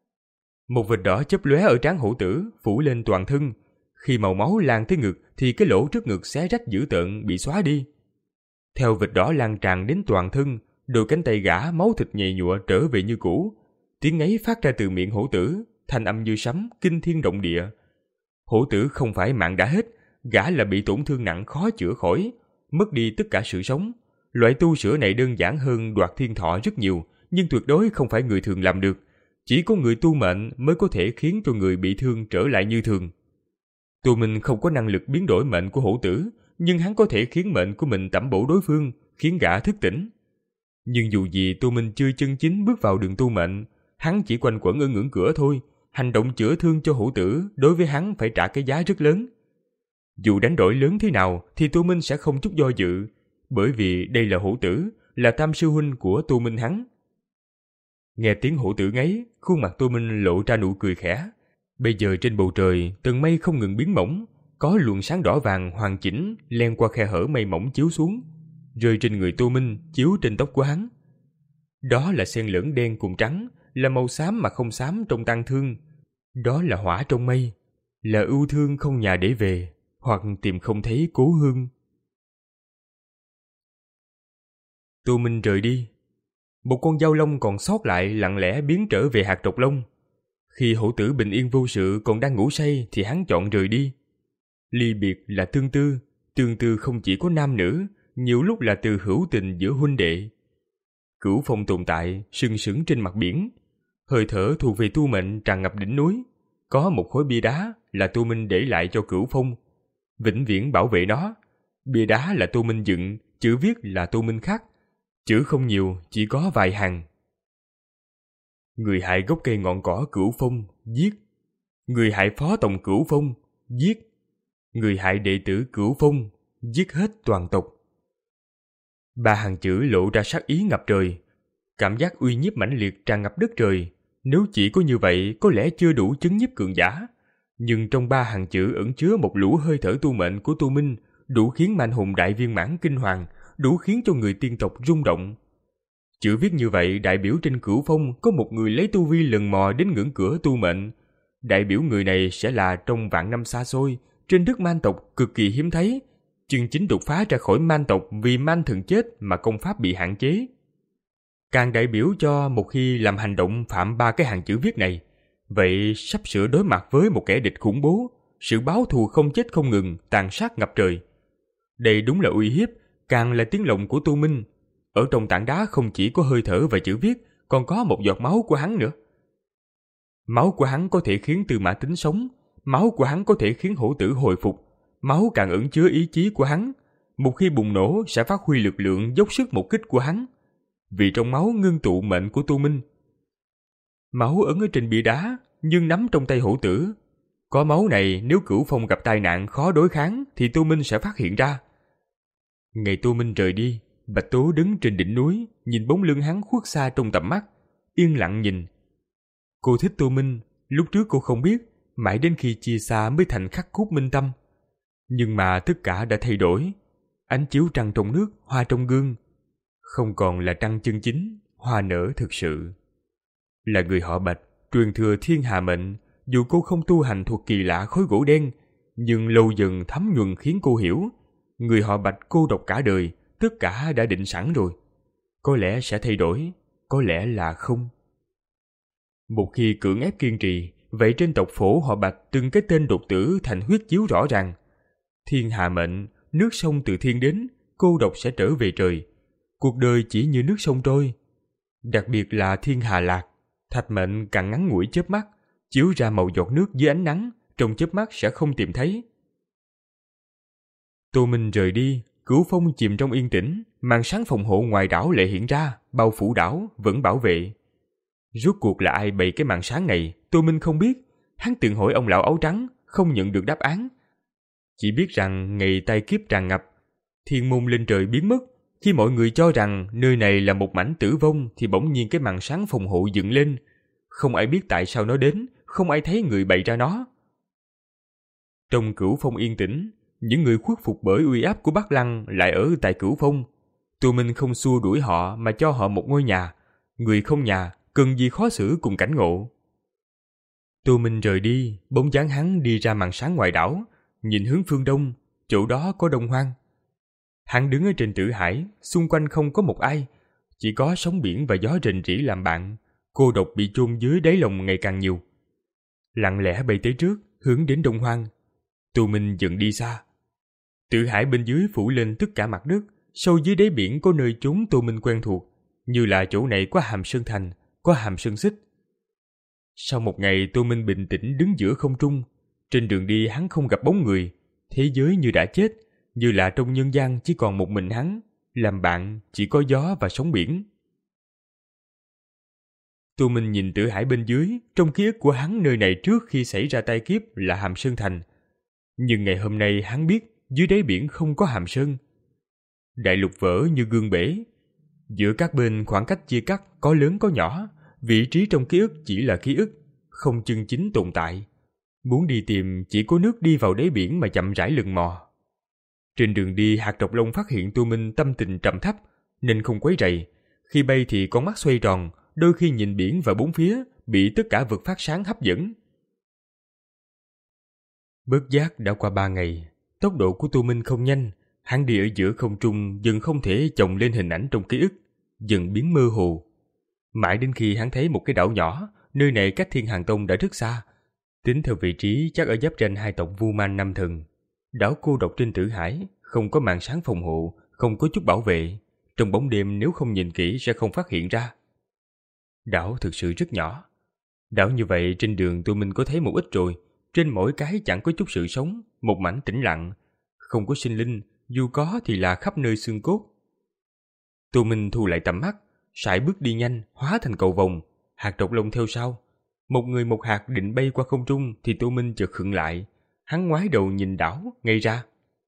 Một vệt đỏ chớp lóe ở trán hổ tử, phủ lên toàn thân. Khi màu máu lan tới ngực thì cái lỗ trước ngực xé rách dữ tợn bị xóa đi. Theo vệt đỏ lan tràn đến toàn thân, đôi cánh tay gã máu thịt nhầy nhụa trở về như cũ. Tiếng ấy phát ra từ miệng hổ tử, thanh âm như sấm, kinh thiên động địa. Hổ tử không phải mạng đã hết, gã là bị tổn thương nặng khó chữa khỏi, mất đi tất cả sự sống. Loại tu sửa này đơn giản hơn đoạt thiên thọ rất nhiều, nhưng tuyệt đối không phải người thường làm được. Chỉ có người tu mệnh mới có thể khiến cho người bị thương trở lại như thường. Tô Minh không có năng lực biến đổi mệnh của hổ tử, nhưng hắn có thể khiến mệnh của mình tẩm bổ đối phương, khiến gã thức tỉnh. Nhưng dù gì Tô Minh chưa chân chính bước vào đường tu mệnh, hắn chỉ quanh quẩn ở ngưỡng cửa thôi. Hành động chữa thương cho hổ tử đối với hắn phải trả cái giá rất lớn. Dù đánh đổi lớn thế nào thì Tô Minh sẽ không chút do dự, bởi vì đây là hổ tử, là tam sư huynh của Tô Minh hắn. Nghe tiếng hổ tử ngáy, khuôn mặt Tô Minh lộ ra nụ cười khẽ. Bây giờ trên bầu trời, tầng mây không ngừng biến mỏng, có luồng sáng đỏ vàng hoàn chỉnh len qua khe hở mây mỏng chiếu xuống, rơi trên người Tô Minh, chiếu trên tóc của hắn. Đó là xen lẫn đen cùng trắng, là màu xám mà không xám trong tang thương. Đó là hỏa trong mây, là ưu thương không nhà để về, hoặc tìm không thấy cố hương. Tô Minh rời đi. Một con dao long còn sót lại lặng lẽ biến trở về hạt trọc lông. Khi hổ tử bình yên vô sự còn đang ngủ say thì hắn chọn rời đi. Ly biệt là tương tư, tương tư không chỉ có nam nữ, nhiều lúc là từ hữu tình giữa huynh đệ. Cửu phong tồn tại, sừng sững trên mặt biển. Hơi thở thuộc về tu mệnh tràn ngập đỉnh núi. Có một khối bia đá là Tô Minh để lại cho Cửu Phong, vĩnh viễn bảo vệ nó. Bia đá là Tô Minh dựng, chữ viết là Tô Minh khắc. Chữ không nhiều, chỉ có vài hàng. Người hại gốc cây ngọn cỏ Cửu Phong, giết. Người hại phó tổng Cửu Phong, giết. Người hại đệ tử Cửu Phong, giết hết toàn tộc. Ba hàng chữ lộ ra sát ý ngập trời. Cảm giác uy nhiếp mãnh liệt tràn ngập đất trời. Nếu chỉ có như vậy có lẽ chưa đủ chấn nhiếp cường giả. Nhưng trong ba hàng chữ ẩn chứa một lũ hơi thở tu mệnh của Tô Minh, đủ khiến manh hùng đại viên mãn kinh hoàng, đủ khiến cho người tiên tộc rung động. Chữ viết như vậy đại biểu trên Cửu Phong có một người lấy tu vi lần mò đến ngưỡng cửa tu mệnh. Đại biểu người này sẽ là trong vạn năm xa xôi, trên đất man tộc cực kỳ hiếm thấy, chân chính đột phá ra khỏi man tộc vì man thần chết mà công pháp bị hạn chế. Càng đại biểu cho một khi làm hành động phạm ba cái hàng chữ viết này, vậy sắp sửa đối mặt với một kẻ địch khủng bố, sự báo thù không chết không ngừng, tàn sát ngập trời. Đây đúng là uy hiếp, càng là tiếng lòng của Tô Minh. Ở trong tảng đá không chỉ có hơi thở và chữ viết, còn có một giọt máu của hắn nữa. Máu của hắn có thể khiến Tư Mã Tính sống, máu của hắn có thể khiến hổ tử hồi phục, máu càng ẩn chứa ý chí của hắn, một khi bùng nổ sẽ phát huy lực lượng dốc sức một kích của hắn. Vì trong máu ngưng tụ mệnh của Tô Minh. Máu ẩn ở trên bia đá, nhưng nắm trong tay hổ tử. Có máu này, nếu Cửu Phong gặp tai nạn khó đối kháng thì Tô Minh sẽ phát hiện ra. Ngày Tô Minh rời đi, Bạch Tố đứng trên đỉnh núi, nhìn bóng lưng hắn khuất xa trong tầm mắt, yên lặng nhìn. Cô thích Tô Minh, lúc trước cô không biết, mãi đến khi chia xa mới thành khắc cốt minh tâm. Nhưng mà tất cả đã thay đổi. Ánh chiếu trăng trong nước, hoa trong gương. Không còn là trăng chân chính, hoa nở thực sự. Là người họ Bạch, truyền thừa thiên hà mệnh, dù cô không tu hành thuộc kỳ lạ khối gỗ đen, nhưng lâu dần thấm nhuần khiến cô hiểu, người họ Bạch cô độc cả đời, tất cả đã định sẵn rồi. Có lẽ sẽ thay đổi, có lẽ là không. Một khi cưỡng ép kiên trì, vậy trên tộc phổ họ Bạch từng cái tên đột tử thành huyết chiếu rõ ràng. Thiên hà mệnh, nước sông từ thiên đến, cô độc sẽ trở về trời. Cuộc đời chỉ như nước sông trôi. Đặc biệt là thiên hà lạc, thạch mệnh càng ngắn ngủi chớp mắt, chiếu ra màu giọt nước dưới ánh nắng, trong chớp mắt sẽ không tìm thấy. Tô Minh rời đi, Cửu Phong chìm trong yên tĩnh, màn sáng phòng hộ ngoài đảo lại hiện ra, bao phủ đảo, vẫn bảo vệ. Rốt cuộc là ai bày cái màn sáng này, Tô Minh không biết. Hắn từng hỏi ông lão áo trắng, không nhận được đáp án. Chỉ biết rằng ngày tai kiếp tràn ngập, thiên môn lên trời biến mất. Khi mọi người cho rằng nơi này là một mảnh tử vong thì bỗng nhiên cái màn sáng phòng hộ dựng lên. Không ai biết tại sao nó đến, không ai thấy người bày ra nó. Trong Cửu Phong yên tĩnh, những người khuất phục bởi uy áp của Bắc Lăng lại ở tại Cửu Phong. Tô Minh không xua đuổi họ mà cho họ một ngôi nhà. Người không nhà, cần gì khó xử cùng cảnh ngộ. Tô Minh rời đi, bóng dáng hắn đi ra màn sáng ngoài đảo, nhìn hướng phương đông, chỗ đó có Đông Hoang. Hắn đứng ở trên tử hải, xung quanh không có một ai, chỉ có sóng biển và gió rền rĩ làm bạn, cô độc bị chôn dưới đáy lòng ngày càng nhiều. Lặng lẽ bay tới trước, hướng đến Đông Hoang. Tô Minh dần đi xa, Tử hải bên dưới phủ lên tất cả mặt đất, sâu dưới đáy biển có nơi chốn Tô Minh quen thuộc, như là chỗ này có hàm sơn thành, có hàm sơn xích. Sau một ngày Tô Minh bình tĩnh đứng giữa không trung, trên đường đi hắn không gặp bóng người, thế giới như đã chết, như là trong nhân gian chỉ còn một mình hắn, làm bạn chỉ có gió và sóng biển. Tô Minh nhìn Tử hải bên dưới, trong ký ức của hắn nơi này trước khi xảy ra tai kiếp là hàm sơn thành. Nhưng ngày hôm nay hắn biết dưới đáy biển không có hàm sơn. Đại lục vỡ như gương bể, giữa các bên khoảng cách chia cắt có lớn có nhỏ, vị trí trong ký ức chỉ là ký ức, không chân chính tồn tại. Muốn đi tìm chỉ có nước đi vào đáy biển mà chậm rãi lần mò. Trên đường đi hạt độc long phát hiện Tô Minh tâm tình trầm thấp nên không quấy rầy. Khi bay thì con mắt xoay tròn, đôi khi nhìn biển và bốn phía, bị tất cả vật phát sáng hấp dẫn. Bớt giác đã qua ba ngày, tốc độ của Tô Minh không nhanh, hắn đi ở giữa không trung dần không thể chồng lên hình ảnh trong ký ức, dần biến mơ hồ. Mãi đến khi hắn thấy một cái đảo nhỏ, nơi này cách Thiên Hàn Tông đã rất xa. Tính theo vị trí chắc ở giáp ranh hai tộc Vu Man Nam Thần. Đảo cô độc trên Tử hải, không có màn sáng phòng hộ, không có chút bảo vệ. Trong bóng đêm nếu không nhìn kỹ sẽ không phát hiện ra. Đảo thực sự rất nhỏ. Đảo như vậy trên đường Tô Minh có thấy một ít rồi. Trên mỗi cái chẳng có chút sự sống, một mảnh tĩnh lặng. Không có sinh linh, dù có thì là khắp nơi xương cốt. Tô Minh thu lại tầm mắt, sải bước đi nhanh, hóa thành cầu vồng, hạt độc long theo sau. Một người một hạt định bay qua không trung thì Tô Minh chợt khựng lại. Hắn ngoái đầu nhìn đảo, ngay ra.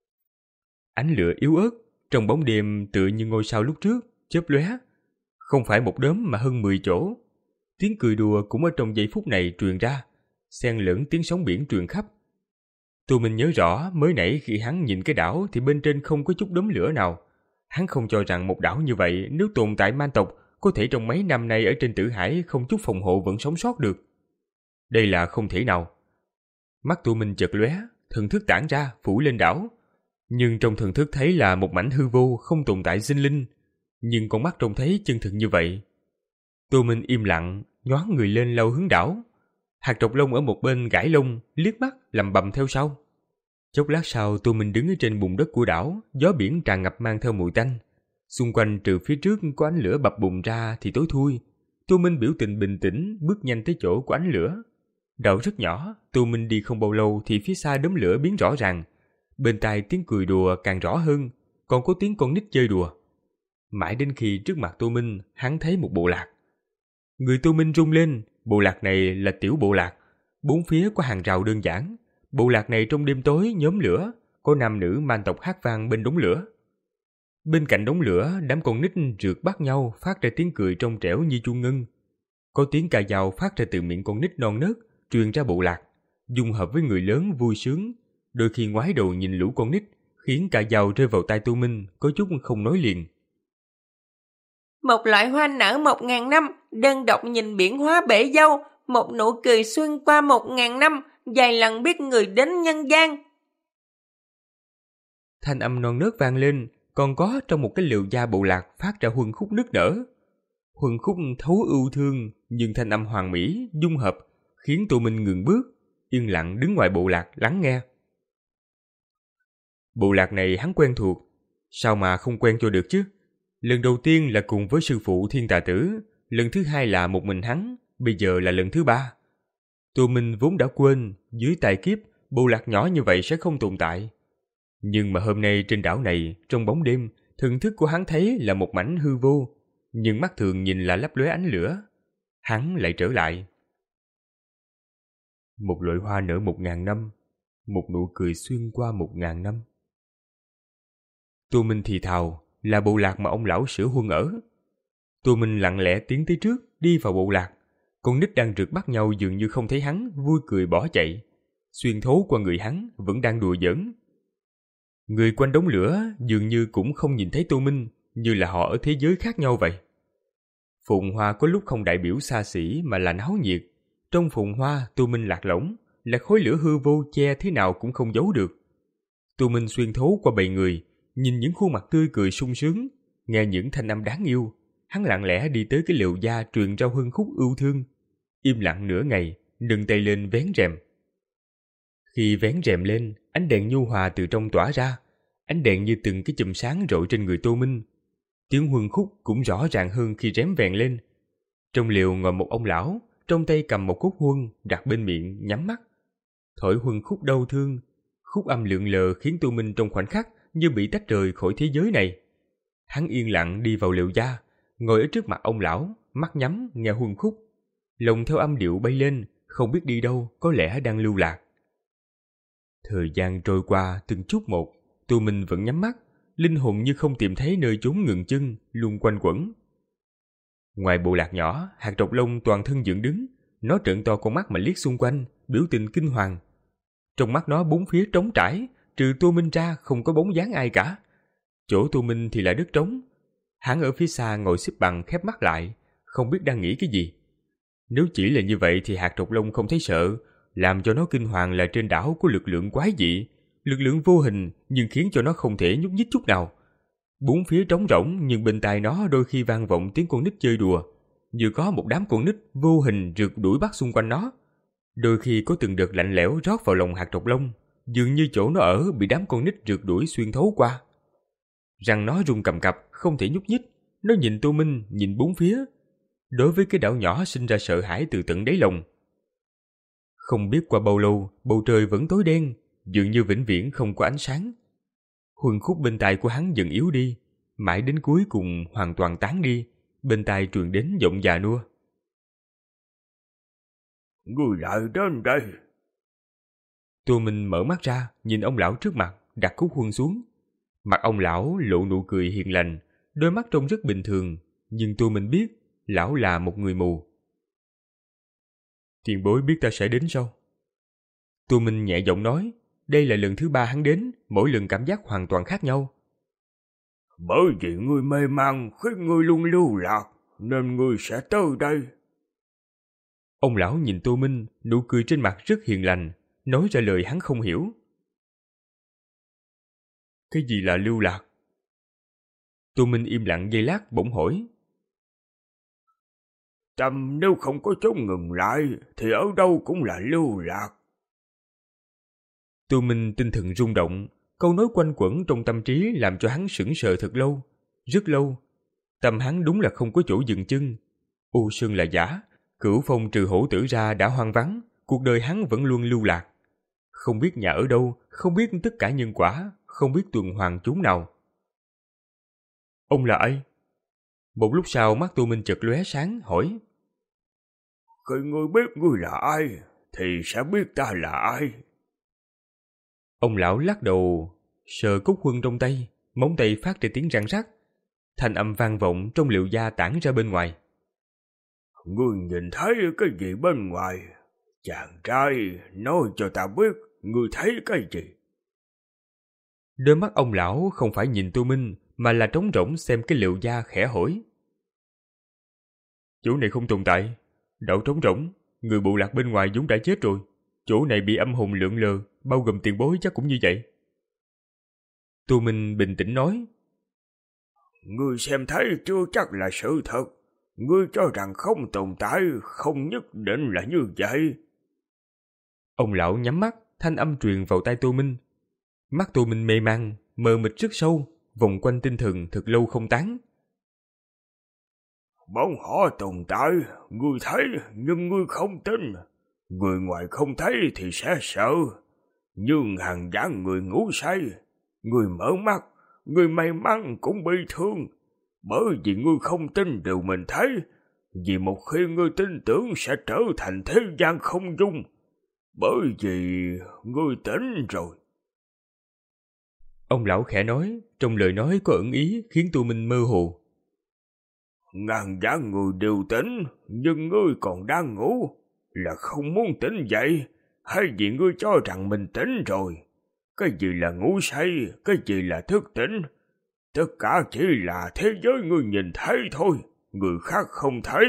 Ánh lửa yếu ớt, trong bóng đêm tựa như ngôi sao lúc trước, chớp lóe. Không phải một đốm mà hơn mười chỗ. Tiếng cười đùa cũng ở trong giây phút này truyền ra, xen lẫn tiếng sóng biển truyền khắp. Tô Minh nhớ rõ mới nãy khi hắn nhìn cái đảo thì bên trên không có chút đốm lửa nào. Hắn không cho rằng một đảo như vậy nếu tồn tại man tộc có thể trong mấy năm nay ở trên Tử hải không chút phòng hộ vẫn sống sót được. Đây là không thể nào. Mắt Tô Minh chợt lóe, thần thức tản ra phủ lên đảo. Nhưng trong thần thức thấy là một mảnh hư vô không tồn tại sinh linh. Nhưng con mắt trông thấy chân thực như vậy. Tô Minh im lặng, nhoáng người lên lao hướng đảo. Hạt độc long ở một bên gãi lông, liếc mắt lầm bầm theo sau. Chốc lát sau Tô Minh đứng ở trên bùn đất của đảo, gió biển tràn ngập mang theo mùi tanh. Xung quanh trừ phía trước có ánh lửa bập bùng ra thì tối thui. Tô Minh biểu tình bình tĩnh bước nhanh tới chỗ của ánh lửa. Đảo rất nhỏ, Tô Minh đi không bao lâu thì phía xa đốm lửa biến rõ ràng. Bên tai tiếng cười đùa càng rõ hơn, còn có tiếng con nít chơi đùa. Mãi đến khi trước mặt Tô Minh, hắn thấy một bộ lạc. Người Tô Minh rung lên, bộ lạc này là tiểu bộ lạc. Bốn phía có hàng rào đơn giản. Bộ lạc này trong đêm tối nhóm lửa, có nam nữ man tộc hát vang bên đống lửa. Bên cạnh đống lửa, đám con nít rượt bắt nhau phát ra tiếng cười trong trẻo như chuông ngân. Có tiếng cà dao phát ra từ miệng con nít non nớt, truyền ra bộ lạc, dung hợp với người lớn vui sướng. Đôi khi ngoái đầu nhìn lũ con nít, khiến cà dao rơi vào tai Tô Minh, có chút không nói liền. Một loại hoa nở một ngàn năm, đơn độc nhìn biển hóa bể dâu, một nụ cười xuyên qua một ngàn năm, vài lần biết người đến nhân gian. Thanh âm non nớt vang lên, còn có trong một cái liều da bộ lạc phát ra huân khúc nức nở. Huân khúc thấu ưu thương, nhưng thanh âm hoàn mỹ, dung hợp, khiến Tô Minh ngừng bước, yên lặng đứng ngoài bộ lạc lắng nghe. Bộ lạc này hắn quen thuộc, sao mà không quen cho được chứ? Lần đầu tiên là cùng với sư phụ Thiên Tà Tử, lần thứ hai là một mình hắn, bây giờ là lần thứ ba. Tô Minh vốn đã quên, dưới tài kiếp, bộ lạc nhỏ như vậy sẽ không tồn tại. Nhưng mà hôm nay trên đảo này, trong bóng đêm, thần thức của hắn thấy là một mảnh hư vô, nhưng mắt thường nhìn là lấp lóe ánh lửa. Hắn lại trở lại. Một loại hoa nở một ngàn năm, một nụ cười xuyên qua một ngàn năm. Tô Minh thì thào, là bộ lạc mà ông lão sửa huân ở. Tô Minh lặng lẽ tiến tới trước, đi vào bộ lạc. Con nít đang rượt bắt nhau dường như không thấy hắn, vui cười bỏ chạy. Xuyên thấu qua người hắn, vẫn đang đùa giỡn. Người quanh đống lửa dường như cũng không nhìn thấy Tô Minh, như là họ ở thế giới khác nhau vậy. Phồn hoa có lúc không đại biểu xa xỉ mà là náo nhiệt. Trong phồn hoa, Tô Minh lạc lõng, là khối lửa hư vô che thế nào cũng không giấu được. Tô Minh xuyên thấu qua bầy người, nhìn những khuôn mặt tươi cười sung sướng, nghe những thanh âm đáng yêu. Hắn lặng lẽ đi tới cái liều da truyền ra hương khúc ưu thương. Im lặng nửa ngày, nâng tay lên vén rèm. Khi vén rèm lên, ánh đèn nhu hòa từ trong tỏa ra. Ánh đèn như từng cái chùm sáng rọi trên người Tô Minh. Tiếng huân khúc cũng rõ ràng hơn khi rém vèn lên. Trong liều ngồi một ông lão, trong tay cầm một khúc huân đặt bên miệng, nhắm mắt. Thổi huân khúc đau thương, khúc âm lượn lờ khiến Tô Minh trong khoảnh khắc như bị tách rời khỏi thế giới này. Hắn yên lặng đi vào lều gia, ngồi ở trước mặt ông lão, mắt nhắm nghe huân khúc. Lòng theo âm điệu bay lên, không biết đi đâu, có lẽ đang lưu lạc. Thời gian trôi qua từng chút một, Tô Minh vẫn nhắm mắt, linh hồn như không tìm thấy nơi chốn ngừng chân, luôn quanh quẩn. Ngoài bộ lạc nhỏ, hạt độc lông toàn thân dựng đứng, nó trợn to con mắt mà liếc xung quanh, biểu tình kinh hoàng. Trong mắt nó bốn phía trống trải, trừ Tô Minh ra không có bóng dáng ai cả. Chỗ Tô Minh thì là đất trống. Hắn ở phía xa ngồi xếp bằng khép mắt lại, không biết đang nghĩ cái gì. Nếu chỉ là như vậy thì hạt độc lông không thấy sợ, làm cho nó kinh hoàng là trên đảo có lực lượng quái dị, lực lượng vô hình nhưng khiến cho nó không thể nhúc nhích chút nào. Bốn phía trống rỗng nhưng bên tai nó đôi khi vang vọng tiếng con nít chơi đùa, như có một đám con nít vô hình rượt đuổi bắt xung quanh nó. Đôi khi có từng đợt lạnh lẽo rót vào lòng hạt độc lông, dường như chỗ nó ở bị đám con nít rượt đuổi xuyên thấu qua. Răng nó rung cầm cập, không thể nhúc nhích. Nó nhìn Tô Minh, nhìn bốn phía. Đối với cái đảo nhỏ sinh ra sợ hãi từ tận đáy lòng. Không biết qua bao lâu, bầu trời vẫn tối đen, dường như vĩnh viễn không có ánh sáng. Huân khúc bên tai của hắn dần yếu đi, mãi đến cuối cùng hoàn toàn tán đi, bên tai truyền đến giọng già nua. Ngươi lại đến đây. Tô Minh mở mắt ra, nhìn ông lão trước mặt, đặt khúc huân xuống. Mặt ông lão lộ nụ cười hiền lành, đôi mắt trông rất bình thường, nhưng Tô Minh biết lão là một người mù. Tiền bối biết ta sẽ đến sao? Tô Minh nhẹ giọng nói, đây là lần thứ ba hắn đến, mỗi lần cảm giác hoàn toàn khác nhau. Bởi vì ngươi mê man khiến ngươi luôn lưu lạc, nên ngươi sẽ tới đây. Ông lão nhìn Tô Minh, nụ cười trên mặt rất hiền lành, nói ra lời hắn không hiểu. Cái gì là lưu lạc? Tô Minh im lặng giây lát bỗng hỏi. Tâm nếu không có chỗ ngừng lại, thì ở đâu cũng là lưu lạc. Tô Minh tinh thần rung động, câu nói quanh quẩn trong tâm trí làm cho hắn sững sờ thật lâu, rất lâu. Tâm hắn đúng là không có chỗ dừng chân. U Sơn là giả, Cửu Phong trừ hổ tử ra đã hoang vắng, cuộc đời hắn vẫn luôn lưu lạc. Không biết nhà ở đâu, không biết tất cả nhân quả, không biết tuần hoàn chốn nào. Ông là ai? Một lúc sau mắt Tô Minh chợt lóe sáng, hỏi. Khi ngươi biết ngươi là ai, thì sẽ biết ta là ai. Ông lão lắc đầu, sờ cúc huân trong tay, móng tay phát ra tiếng răng rắc. Thanh âm vang vọng trong liệu gia tản ra bên ngoài. Ngươi nhìn thấy cái gì bên ngoài? Chàng trai, nói cho ta biết, ngươi thấy cái gì? Đôi mắt ông lão không phải nhìn Tô Minh, mà là trống rỗng xem cái liệu gia khẽ hỏi. Chỗ này không tồn tại, đảo trống rỗng, người bộ lạc bên ngoài vốn đã chết rồi. Chỗ này bị âm hồn lượn lờ, bao gồm tiền bối chắc cũng như vậy. Tô Minh bình tĩnh nói. Ngươi xem thấy chưa chắc là sự thật. Ngươi cho rằng không tồn tại, không nhất định là như vậy. Ông lão nhắm mắt, thanh âm truyền vào tai Tô Minh. Mắt Tô Minh mê man, mờ mịt rất sâu, vòng quanh tinh thần thật lâu không tán. Bọn họ tồn tại, ngươi thấy nhưng ngươi không tin. Người ngoài không thấy thì sẽ sợ. Nhưng hàng vạn người ngủ say, người mở mắt, người may mắn cũng bị thương. Bởi vì ngươi không tin điều mình thấy. Vì một khi ngươi tin tưởng sẽ trở thành thế gian không dung. Bởi vì ngươi tỉnh rồi. Ông lão khẽ nói, trong lời nói có ẩn ý khiến Tô Minh mơ hồ. Ngàn vạn người đều tỉnh, nhưng ngươi còn đang ngủ. Là không muốn tỉnh dậy, hay vì ngươi cho rằng mình tỉnh rồi? Cái gì là ngủ say, cái gì là thức tỉnh? Tất cả chỉ là thế giới ngươi nhìn thấy thôi, người khác không thấy.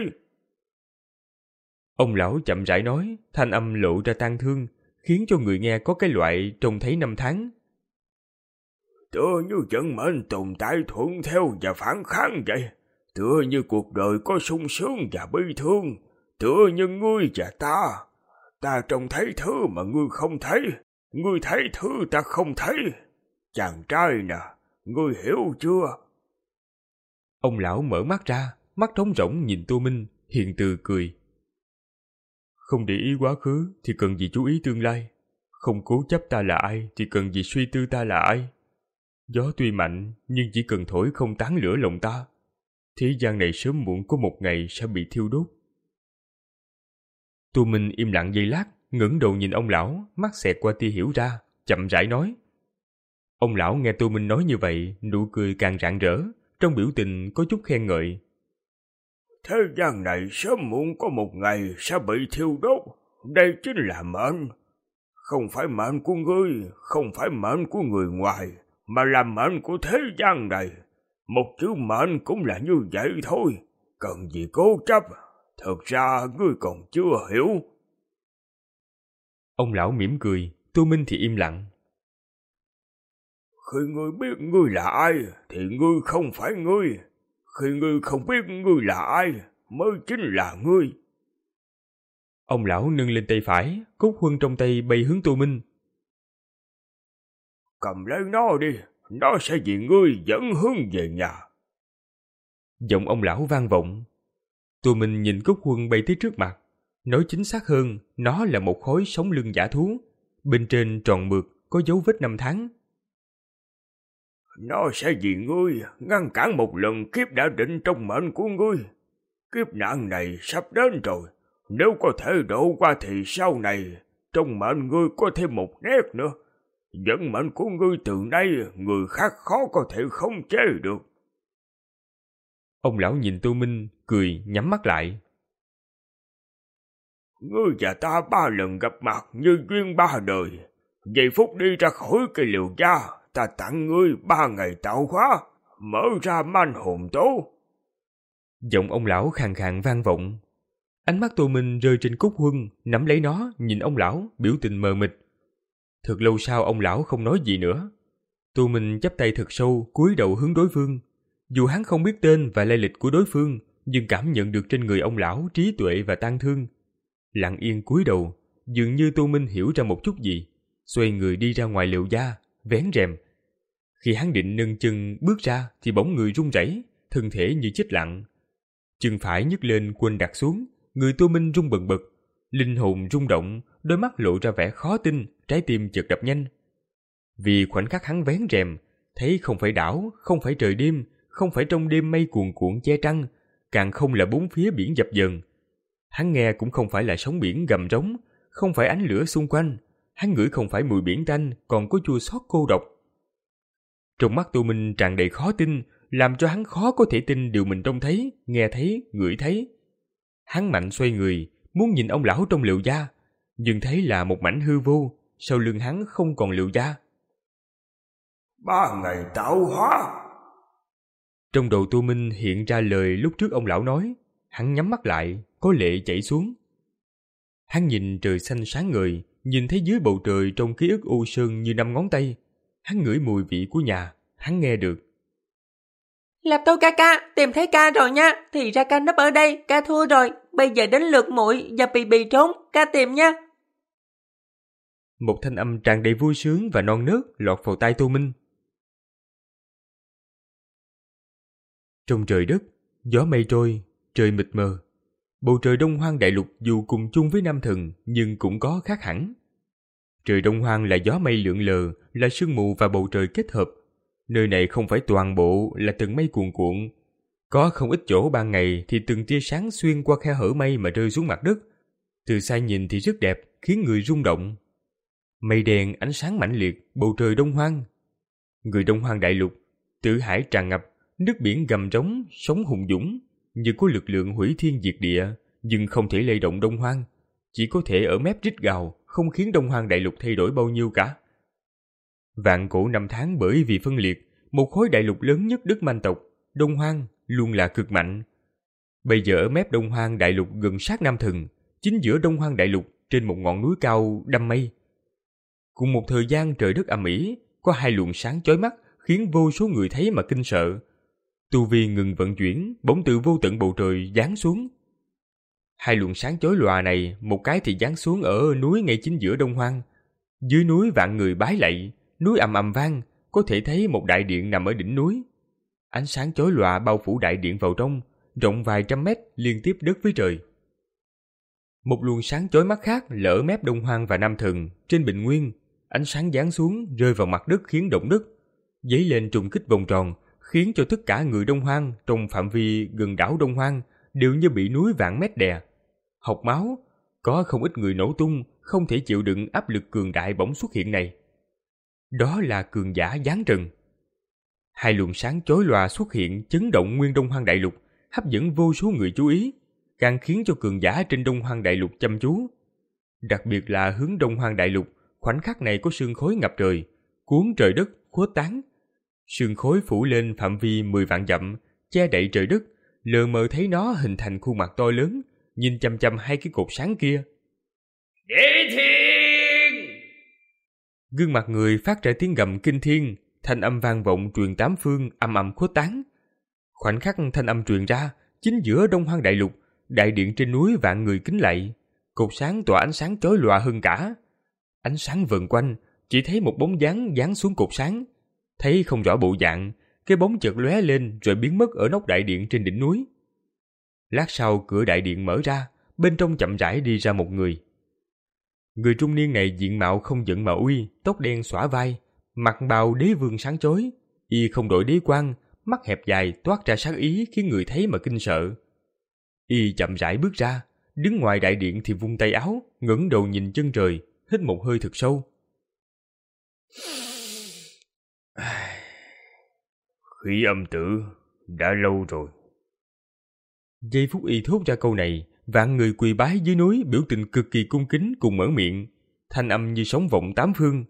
Ông lão chậm rãi nói, thanh âm lộ ra tang thương, khiến cho người nghe có cái loại trông thấy năm tháng. Tựa như vận mệnh tồn tại thuận theo và phản kháng vậy. Tựa như cuộc đời có sung sướng và bi thương. Tựa như ngươi và ta. Ta trông thấy thứ mà ngươi không thấy. Ngươi thấy thứ ta không thấy. Chàng trai nè, ngươi hiểu chưa? Ông lão mở mắt ra, mắt trống rỗng nhìn Tô Minh, hiền từ cười. Không để ý quá khứ thì cần gì chú ý tương lai. Không cố chấp ta là ai thì cần gì suy tư ta là ai. Gió tuy mạnh nhưng chỉ cần thổi không tán lửa lòng ta. Thế gian này sớm muộn có một ngày sẽ bị thiêu đốt. Tô Minh im lặng giây lát, ngẩng đầu nhìn ông lão, mắt xẹt qua tia hiểu ra, chậm rãi nói. Ông lão nghe Tô Minh nói như vậy, nụ cười càng rạng rỡ, trong biểu tình có chút khen ngợi. Thế gian này sớm muộn có một ngày sẽ bị thiêu đốt. Đây chính là mệnh. Không phải mệnh của ngươi, không phải mệnh của người ngoài, mà là mệnh của thế gian này. Một chữ mệnh cũng là như vậy thôi, cần gì cố chấp. Thật ra ngươi còn chưa hiểu. Ông lão mỉm cười, Tô Minh thì im lặng. Khi ngươi biết ngươi là ai thì ngươi không phải ngươi. Khi ngươi không biết ngươi là ai mới chính là ngươi. Ông lão nâng lên tay phải, cốt huân trong tay bay hướng Tô Minh. Cầm lấy nó đi, nó sẽ vì ngươi dẫn hướng về nhà. Giọng ông lão vang vọng. Tô Minh nhìn cốt huân bay tới trước mặt. Nói chính xác hơn, nó là một khối sống lưng dã thú. Bên trên tròn mượt, có dấu vết năm tháng. Nó sẽ vì ngươi ngăn cản một lần kiếp đã định trong mệnh của ngươi. Kiếp nạn này sắp đến rồi. Nếu có thể độ qua thì sau này, trong mệnh ngươi có thêm một nét nữa. Vận mệnh của ngươi từ nay, người khác khó có thể khống chế được. Ông lão nhìn Tô Minh, cười, nhắm mắt lại. Ngươi và ta ba lần gặp mặt như duyên ba đời. Giây phút đi ra khỏi cây liều gia, ta tặng ngươi ba ngày tạo hóa, mở ra manh hồn tố. Giọng ông lão khàn khàn vang vọng. Ánh mắt Tô Minh rơi trên cúc huân, nắm lấy nó, nhìn ông lão, biểu tình mờ mịt. Thật lâu sau ông lão không nói gì nữa. Tô Minh chắp tay thật sâu, cúi đầu hướng đối phương. Dù hắn không biết tên và lai lịch của đối phương, nhưng cảm nhận được trên người ông lão trí tuệ và tang thương. Lặng yên cúi đầu, dường như Tô Minh hiểu ra một chút gì, xoay người đi ra ngoài liều gia, vén rèm. Khi hắn định nâng chân bước ra thì bỗng người run rẩy, thân thể như chết lặng. Chân phải nhấc lên quên đặt xuống, người Tô Minh run bần bật, linh hồn rung động, đôi mắt lộ ra vẻ khó tin, trái tim chợt đập nhanh. Vì khoảnh khắc hắn vén rèm, thấy không phải đảo, không phải trời đêm, không phải trong đêm mây cuồn cuộn che trăng, càng không là bốn phía biển dập dờn. Hắn nghe cũng không phải là sóng biển gầm rống, không phải ánh lửa xung quanh, hắn ngửi không phải mùi biển tanh, còn có chua xót cô độc. Trong mắt Tô Minh tràn đầy khó tin, làm cho hắn khó có thể tin điều mình trông thấy, nghe thấy, ngửi thấy. Hắn mạnh xoay người, muốn nhìn ông lão trong liều gia, nhưng thấy là một mảnh hư vô, sau lưng hắn không còn liều gia. Ba ngày tạo hóa. Trong đầu Tô Minh hiện ra lời lúc trước ông lão nói, hắn nhắm mắt lại, có lệ chảy xuống. Hắn nhìn trời xanh sáng ngời, nhìn thấy dưới bầu trời trong ký ức u sơn như năm ngón tay. Hắn ngửi mùi vị của nhà, hắn nghe được. Lạp Tô ca ca, tìm thấy ca rồi nha, thì ra ca nấp ở đây, ca thua rồi, bây giờ đến lượt muội và Bì Bì trốn, ca tìm nha. Một thanh âm tràn đầy vui sướng và non nớt lọt vào tai Tô Minh. Trong trời đất, gió mây trôi, trời mịt mờ. Bầu trời Đông Hoang đại lục dù cùng chung với Nam Thần nhưng cũng có khác hẳn. Trời Đông Hoang là gió mây lượn lờ, là sương mù và bầu trời kết hợp. Nơi này không phải toàn bộ là từng mây cuồn cuộn. Có không ít chỗ ban ngày thì từng tia sáng xuyên qua khe hở mây mà rơi xuống mặt đất. Từ xa nhìn thì rất đẹp, khiến người rung động. Mây đen, ánh sáng mãnh liệt, bầu trời Đông Hoang. Người Đông Hoang đại lục, tử hải tràn ngập, nước biển gầm rống, sóng hùng dũng, như có lực lượng hủy thiên diệt địa, nhưng không thể lay động Đông Hoang, chỉ có thể ở mép rít gào, không khiến Đông Hoang đại lục thay đổi bao nhiêu cả. Vạn cổ năm tháng bởi vì phân liệt, một khối đại lục lớn nhất đất man tộc, Đông Hoang luôn là cực mạnh. Bây giờ ở mép Đông Hoang đại lục gần sát Nam Thần, chính giữa Đông Hoang đại lục trên một ngọn núi cao đăm mây. Cùng một thời gian trời đất ầm ĩ, có hai luồng sáng chói mắt khiến vô số người thấy mà kinh sợ. Tu vi ngừng vận chuyển, bỗng từ vô tận bầu trời giáng xuống. Hai luồng sáng chói lòa này, một cái thì giáng xuống ở núi ngay chính giữa Đông Hoang. Dưới núi vạn người bái lạy, núi ầm ầm vang, có thể thấy một đại điện nằm ở đỉnh núi. Ánh sáng chói lòa bao phủ đại điện vào trong, rộng vài trăm mét liên tiếp đất với trời. Một luồng sáng chói mắt khác lở mép Đông Hoang và Nam Thần trên bình nguyên, ánh sáng giáng xuống rơi vào mặt đất khiến động đất, dấy lên trùng kích vòng tròn, khiến cho tất cả người Đông Hoang trong phạm vi gần đảo Đông Hoang đều như bị núi vạn mét đè. Học máu, có không ít người nổ tung, không thể chịu đựng áp lực cường đại bỗng xuất hiện này. Đó là cường giả giáng trần. Hai luồng sáng chói lòa xuất hiện chấn động nguyên Đông Hoang đại lục, hấp dẫn vô số người chú ý, càng khiến cho cường giả trên Đông Hoang đại lục chăm chú. Đặc biệt là hướng Đông Hoang đại lục, khoảnh khắc này có sương khói ngập trời, cuốn trời đất khuếch tán. Sương khói phủ lên phạm vi mười vạn dặm, che đậy trời đất, lờ mờ thấy nó hình thành khuôn mặt to lớn, nhìn chăm chăm hai cái cột sáng kia. Đế thiên! Gương mặt người phát ra tiếng gầm kinh thiên, thanh âm vang vọng truyền tám phương, âm ầm khuếch tán. Khoảnh khắc thanh âm truyền ra, chính giữa Đông Hoang đại lục, đại điện trên núi vạn người kính lạy, cột sáng tỏa ánh sáng chói lòa hơn cả. Ánh sáng vần quanh, chỉ thấy một bóng dáng giáng xuống cột sáng, thấy không rõ bộ dạng, cái bóng chợt lóe lên rồi biến mất ở nóc đại điện trên đỉnh núi. Lát sau cửa đại điện mở ra, bên trong chậm rãi đi ra một người. Người trung niên này diện mạo không giận mà uy, tóc đen xõa vai, mặt bào đế vương sáng chói, y không đội đế quan, mắt hẹp dài toát ra sát ý khiến người thấy mà kinh sợ. Y chậm rãi bước ra, đứng ngoài đại điện thì vung tay áo, ngẩng đầu nhìn chân trời, hít một hơi thật sâu. Khí âm tử, đã lâu rồi. Giây phút y thốt ra câu này, vạn người quỳ bái dưới núi biểu tình cực kỳ cung kính cùng mở miệng, thanh âm như sóng vọng tám phương.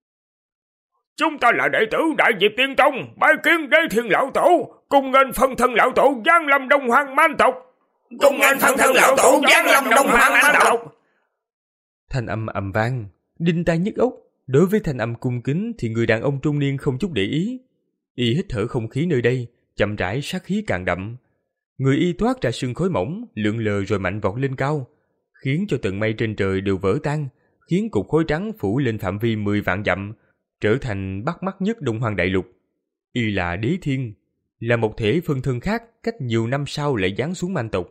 Chúng ta là đệ tử Đại Diệp Tiên Tông, bái kiến Đế Thiên lão tổ, cùng nghênh phân thân lão tổ giáng lâm Đông Hoang man tộc. Cùng nghênh phân thân lão tổ giáng lâm Đông Hoang man tộc. Thanh âm ầm vang, đinh tai nhức óc. Đối với thanh âm cung kính thì người đàn ông trung niên không chút để ý. Y hít thở không khí nơi đây, chậm rãi sát khí càng đậm. Người y toát ra sương khói mỏng, lượn lờ rồi mạnh vọt lên cao, khiến cho tầng mây trên trời đều vỡ tan, khiến cục khói trắng phủ lên phạm vi mười vạn dặm, trở thành bắt mắt nhất Đông Hoang đại lục. Y là Đế Thiên, là một thể phân thân khác cách nhiều năm sau lại giáng xuống man tộc.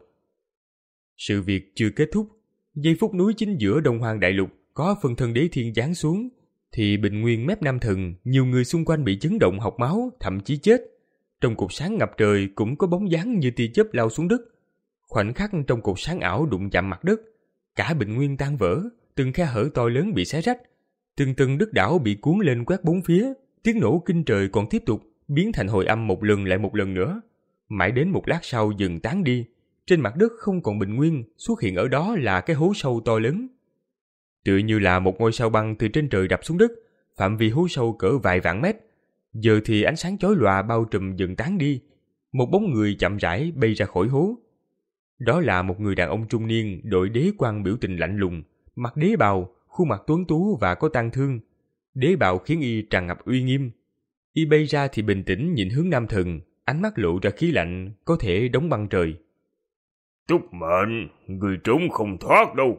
Sự việc chưa kết thúc, giây phút núi chính giữa Đông Hoang đại lục có phân thân Đế Thiên giáng xuống, thì bình nguyên mép Nam Thần, nhiều người xung quanh bị chấn động học máu, thậm chí chết. Trong cột sáng ngập trời cũng có bóng dáng như tia chớp lao xuống đất. Khoảnh khắc trong cột sáng ảo đụng chạm mặt đất, cả bình nguyên tan vỡ, từng khe hở to lớn bị xé rách, từng từng đất đảo bị cuốn lên quét bốn phía, tiếng nổ kinh trời còn tiếp tục, biến thành hồi âm một lần lại một lần nữa. Mãi đến một lát sau dừng tán đi, trên mặt đất không còn bình nguyên, xuất hiện ở đó là cái hố sâu to lớn. Tựa như là một ngôi sao băng từ trên trời đập xuống đất, phạm vi hố sâu cỡ vài vạn mét. Giờ thì ánh sáng chói lòa bao trùm dần tán đi, một bóng người chậm rãi bay ra khỏi hố. Đó là một người đàn ông trung niên đội đế quan biểu tình lạnh lùng, mặc đế bào, khuôn mặt tuấn tú và có tang thương. Đế bào khiến y tràn ngập uy nghiêm. Y bay ra thì bình tĩnh nhìn hướng Nam Thần, ánh mắt lộ ra khí lạnh, có thể đóng băng trời. Túc mệnh, người trốn không thoát đâu.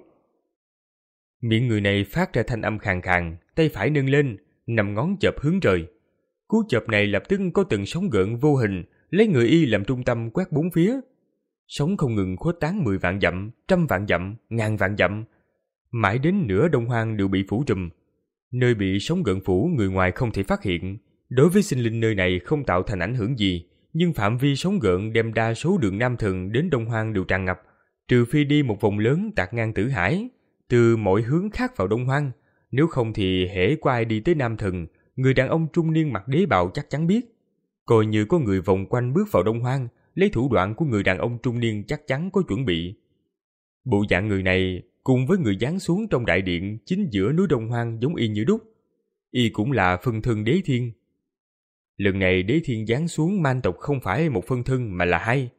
Miệng người này phát ra thanh âm khàn khàn, tay phải nâng lên, nằm ngón chợp hướng trời. Cú chợp này lập tức có từng sóng gợn vô hình, lấy người y làm trung tâm quét bốn phía. Sóng không ngừng khuếch tán mười vạn dặm, trăm vạn dặm, ngàn vạn dặm. Mãi đến nửa Đông Hoang đều bị phủ trùm. Nơi bị sóng gợn phủ người ngoài không thể phát hiện. Đối với sinh linh nơi này không tạo thành ảnh hưởng gì, nhưng phạm vi sóng gợn đem đa số đường Nam Thần đến Đông Hoang đều tràn ngập, trừ phi đi một vòng lớn tạt ngang Tử Hải, từ mọi hướng khác vào Đông Hoang. Nếu không thì hễ có ai đi tới Nam Thần, người đàn ông trung niên mặc đế bào chắc chắn biết. Coi như có người vòng quanh bước vào Đông Hoang, lấy thủ đoạn của người đàn ông trung niên chắc chắn có chuẩn bị. Bộ dạng người này cùng với người giáng xuống trong đại điện chính giữa núi Đông Hoang giống y như đúc. Y cũng là phân thân Đế Thiên. Lần này Đế Thiên giáng xuống man tộc không phải một phân thân mà là hai.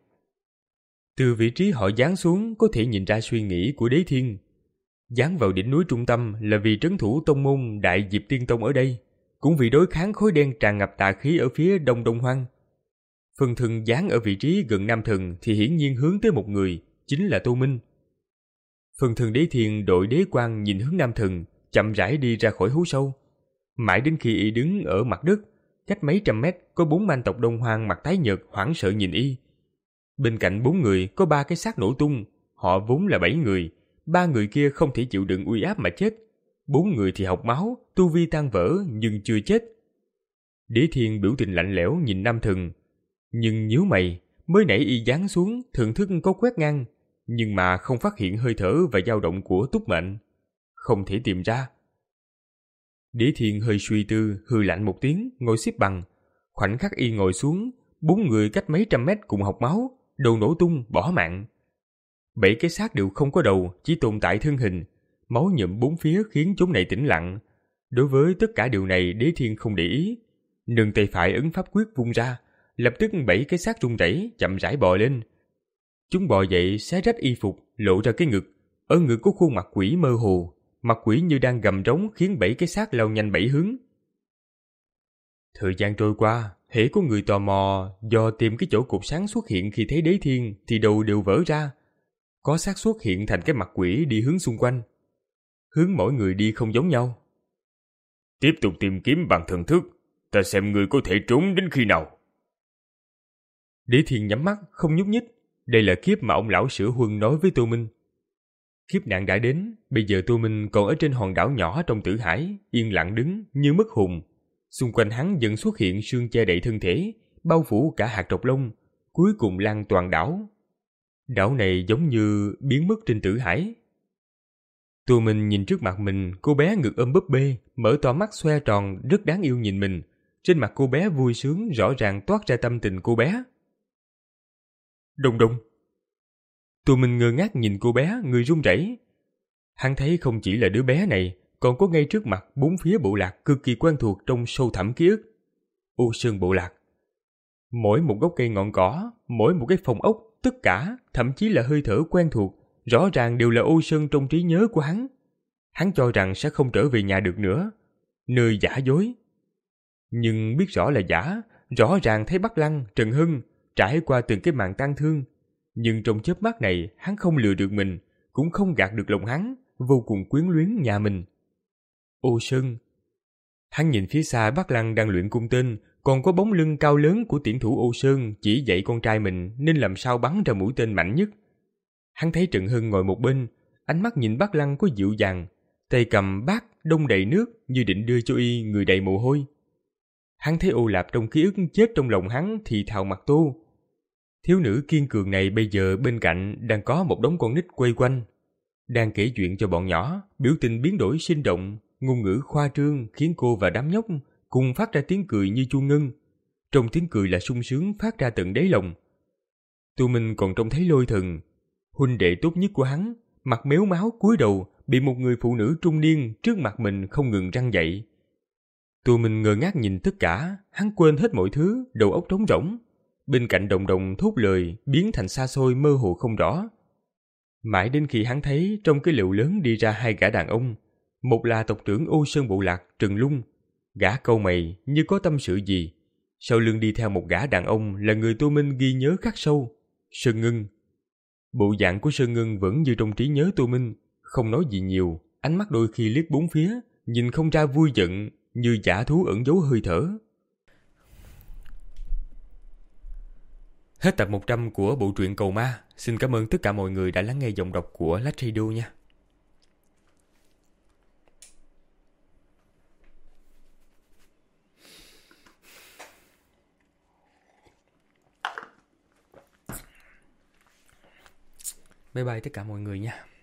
Từ vị trí họ giáng xuống có thể nhìn ra suy nghĩ của Đế Thiên. Giáng vào đỉnh núi trung tâm là vì trấn thủ tông môn Đại Diệp Tiên Tông ở đây, cũng vì đối kháng khối đen tràn ngập tà khí ở phía đông Đông Hoang. Phân thân giáng ở vị trí gần Nam Thần thì hiển nhiên hướng tới một người, chính là Tô Minh. Phân thân Đế Thiên đội đế quan nhìn hướng Nam Thần, chậm rãi đi ra khỏi hố sâu. Mãi đến khi y đứng ở mặt đất, cách mấy trăm mét có bốn man tộc Đông Hoang mặt tái nhợt hoảng sợ nhìn y. Bên cạnh bốn người có ba cái xác nổ tung, họ vốn là bảy người, ba người kia không thể chịu đựng uy áp mà chết. Bốn người thì học máu, tu vi tan vỡ nhưng chưa chết. Đế Thiên biểu tình lạnh lẽo nhìn Nam Thần, nhưng nhíu mày, mới nãy y giáng xuống, thượng thức có quét ngang, nhưng mà không phát hiện hơi thở và dao động của túc mệnh, không thể tìm ra. Đế Thiên hơi suy tư, hừ lạnh một tiếng, ngồi xếp bằng. Khoảnh khắc y ngồi xuống, bốn người cách mấy trăm mét cùng học máu, đầu nổ tung, bỏ mạng. Bảy cái xác đều không có đầu, chỉ tồn tại thân hình, máu nhuộm bốn phía khiến chốn này tĩnh lặng. Đối với tất cả điều này Đế Thiên không để ý, nâng tay phải ấn pháp quyết vung ra, lập tức bảy cái xác rung rẩy chậm rãi bò lên. Chúng bò dậy xé rách y phục, lộ ra cái ngực, ở ngực có khuôn mặt quỷ mơ hồ, mặt quỷ như đang gầm rống khiến bảy cái xác lao nhanh bảy hướng. Thời gian trôi qua, hễ có người tò mò do tìm cái chỗ cột sáng xuất hiện khi thấy Đế Thiên thì đầu đều vỡ ra. Có xác xuất hiện thành cái mặt quỷ đi hướng xung quanh. Hướng mỗi người đi không giống nhau. Tiếp tục tìm kiếm bằng thần thức, ta xem người có thể trốn đến khi nào. Đế Thiên nhắm mắt, không nhúc nhích. Đây là kiếp mà ông lão Sửa Huân nói với Tô Minh. Kiếp nạn đã đến, bây giờ Tô Minh còn ở trên hòn đảo nhỏ trong Tử Hải, yên lặng đứng như mất hồn. Xung quanh hắn dần xuất hiện sương che đậy thân thể, bao phủ cả hạt độc lông, cuối cùng lan toàn đảo. Đảo này giống như biến mất trên Tử Hải. Tô Minh nhìn trước mặt mình, cô bé ngực ôm búp bê, mở to mắt xoe tròn, rất đáng yêu nhìn mình. Trên mặt cô bé vui sướng, rõ ràng toát ra tâm tình cô bé. Đông Đông. Tô Minh ngơ ngác nhìn cô bé, người run rẩy. Hắn thấy không chỉ là đứa bé này, còn có ngay trước mặt bốn phía bộ lạc cực kỳ quen thuộc trong sâu thẳm ký ức. Ô Sơn bộ lạc. Mỗi một gốc cây ngọn cỏ, mỗi một cái phòng ốc, tất cả, thậm chí là hơi thở quen thuộc, rõ ràng đều là Ô Sơn trong trí nhớ của hắn. Hắn cho rằng sẽ không trở về nhà được nữa, nơi giả dối. Nhưng biết rõ là giả, rõ ràng thấy Bắc Lăng, Trần Hưng trải qua từng cái màn tang thương. Nhưng trong chớp mắt này, hắn không lừa được mình, cũng không gạt được lòng hắn, vô cùng quyến luyến nhà mình. Ô Sơn. Hắn nhìn phía xa Bắc Lăng đang luyện cung tên, còn có bóng lưng cao lớn của tiễn thủ Ô Sơn chỉ dạy con trai mình nên làm sao bắn ra mũi tên mạnh nhất. Hắn thấy Trần Hưng ngồi một bên, ánh mắt nhìn Bắc Lăng có dịu dàng, tay cầm bát đông đầy nước như định đưa cho y người đầy mồ hôi. Hắn thấy Ô Lạp trong ký ức chết trong lòng hắn thì thào mặt tô. Thiếu nữ kiên cường này bây giờ bên cạnh đang có một đống con nít quay quanh, đang kể chuyện cho bọn nhỏ, biểu tình biến đổi sinh động, ngôn ngữ khoa trương khiến cô và đám nhóc cùng phát ra tiếng cười như chuông ngân. Trong tiếng cười là sung sướng phát ra tận đáy lòng. Tô Minh còn trông thấy Lôi Thần, huynh đệ tốt nhất của hắn, mặt méo máu cúi đầu bị một người phụ nữ trung niên trước mặt mình không ngừng răn dạy. Tô Minh ngơ ngác nhìn tất cả, hắn quên hết mọi thứ, đầu óc trống rỗng. Bên cạnh Đồng Đồng thốt lời biến thành xa xôi mơ hồ không rõ. Mãi đến khi hắn thấy trong cái lều lớn đi ra hai gã đàn ông, một là tộc trưởng Ô Sơn bộ lạc Trần Lung, gã cau mày như có tâm sự gì. Sau lưng đi theo một gã đàn ông là người Tô Minh ghi nhớ khắc sâu, Sơn Ngân. Bộ dạng của Sơn Ngân vẫn như trong trí nhớ Tô Minh, không nói gì nhiều, ánh mắt đôi khi liếc bốn phía, nhìn không ra vui giận, như dã thú ẩn giấu hơi thở. Hết tập một trăm của bộ truyện Cầu Ma. Xin cảm ơn tất cả mọi người đã lắng nghe giọng đọc của Lách Radio nha. Bye bye tất cả mọi người nha.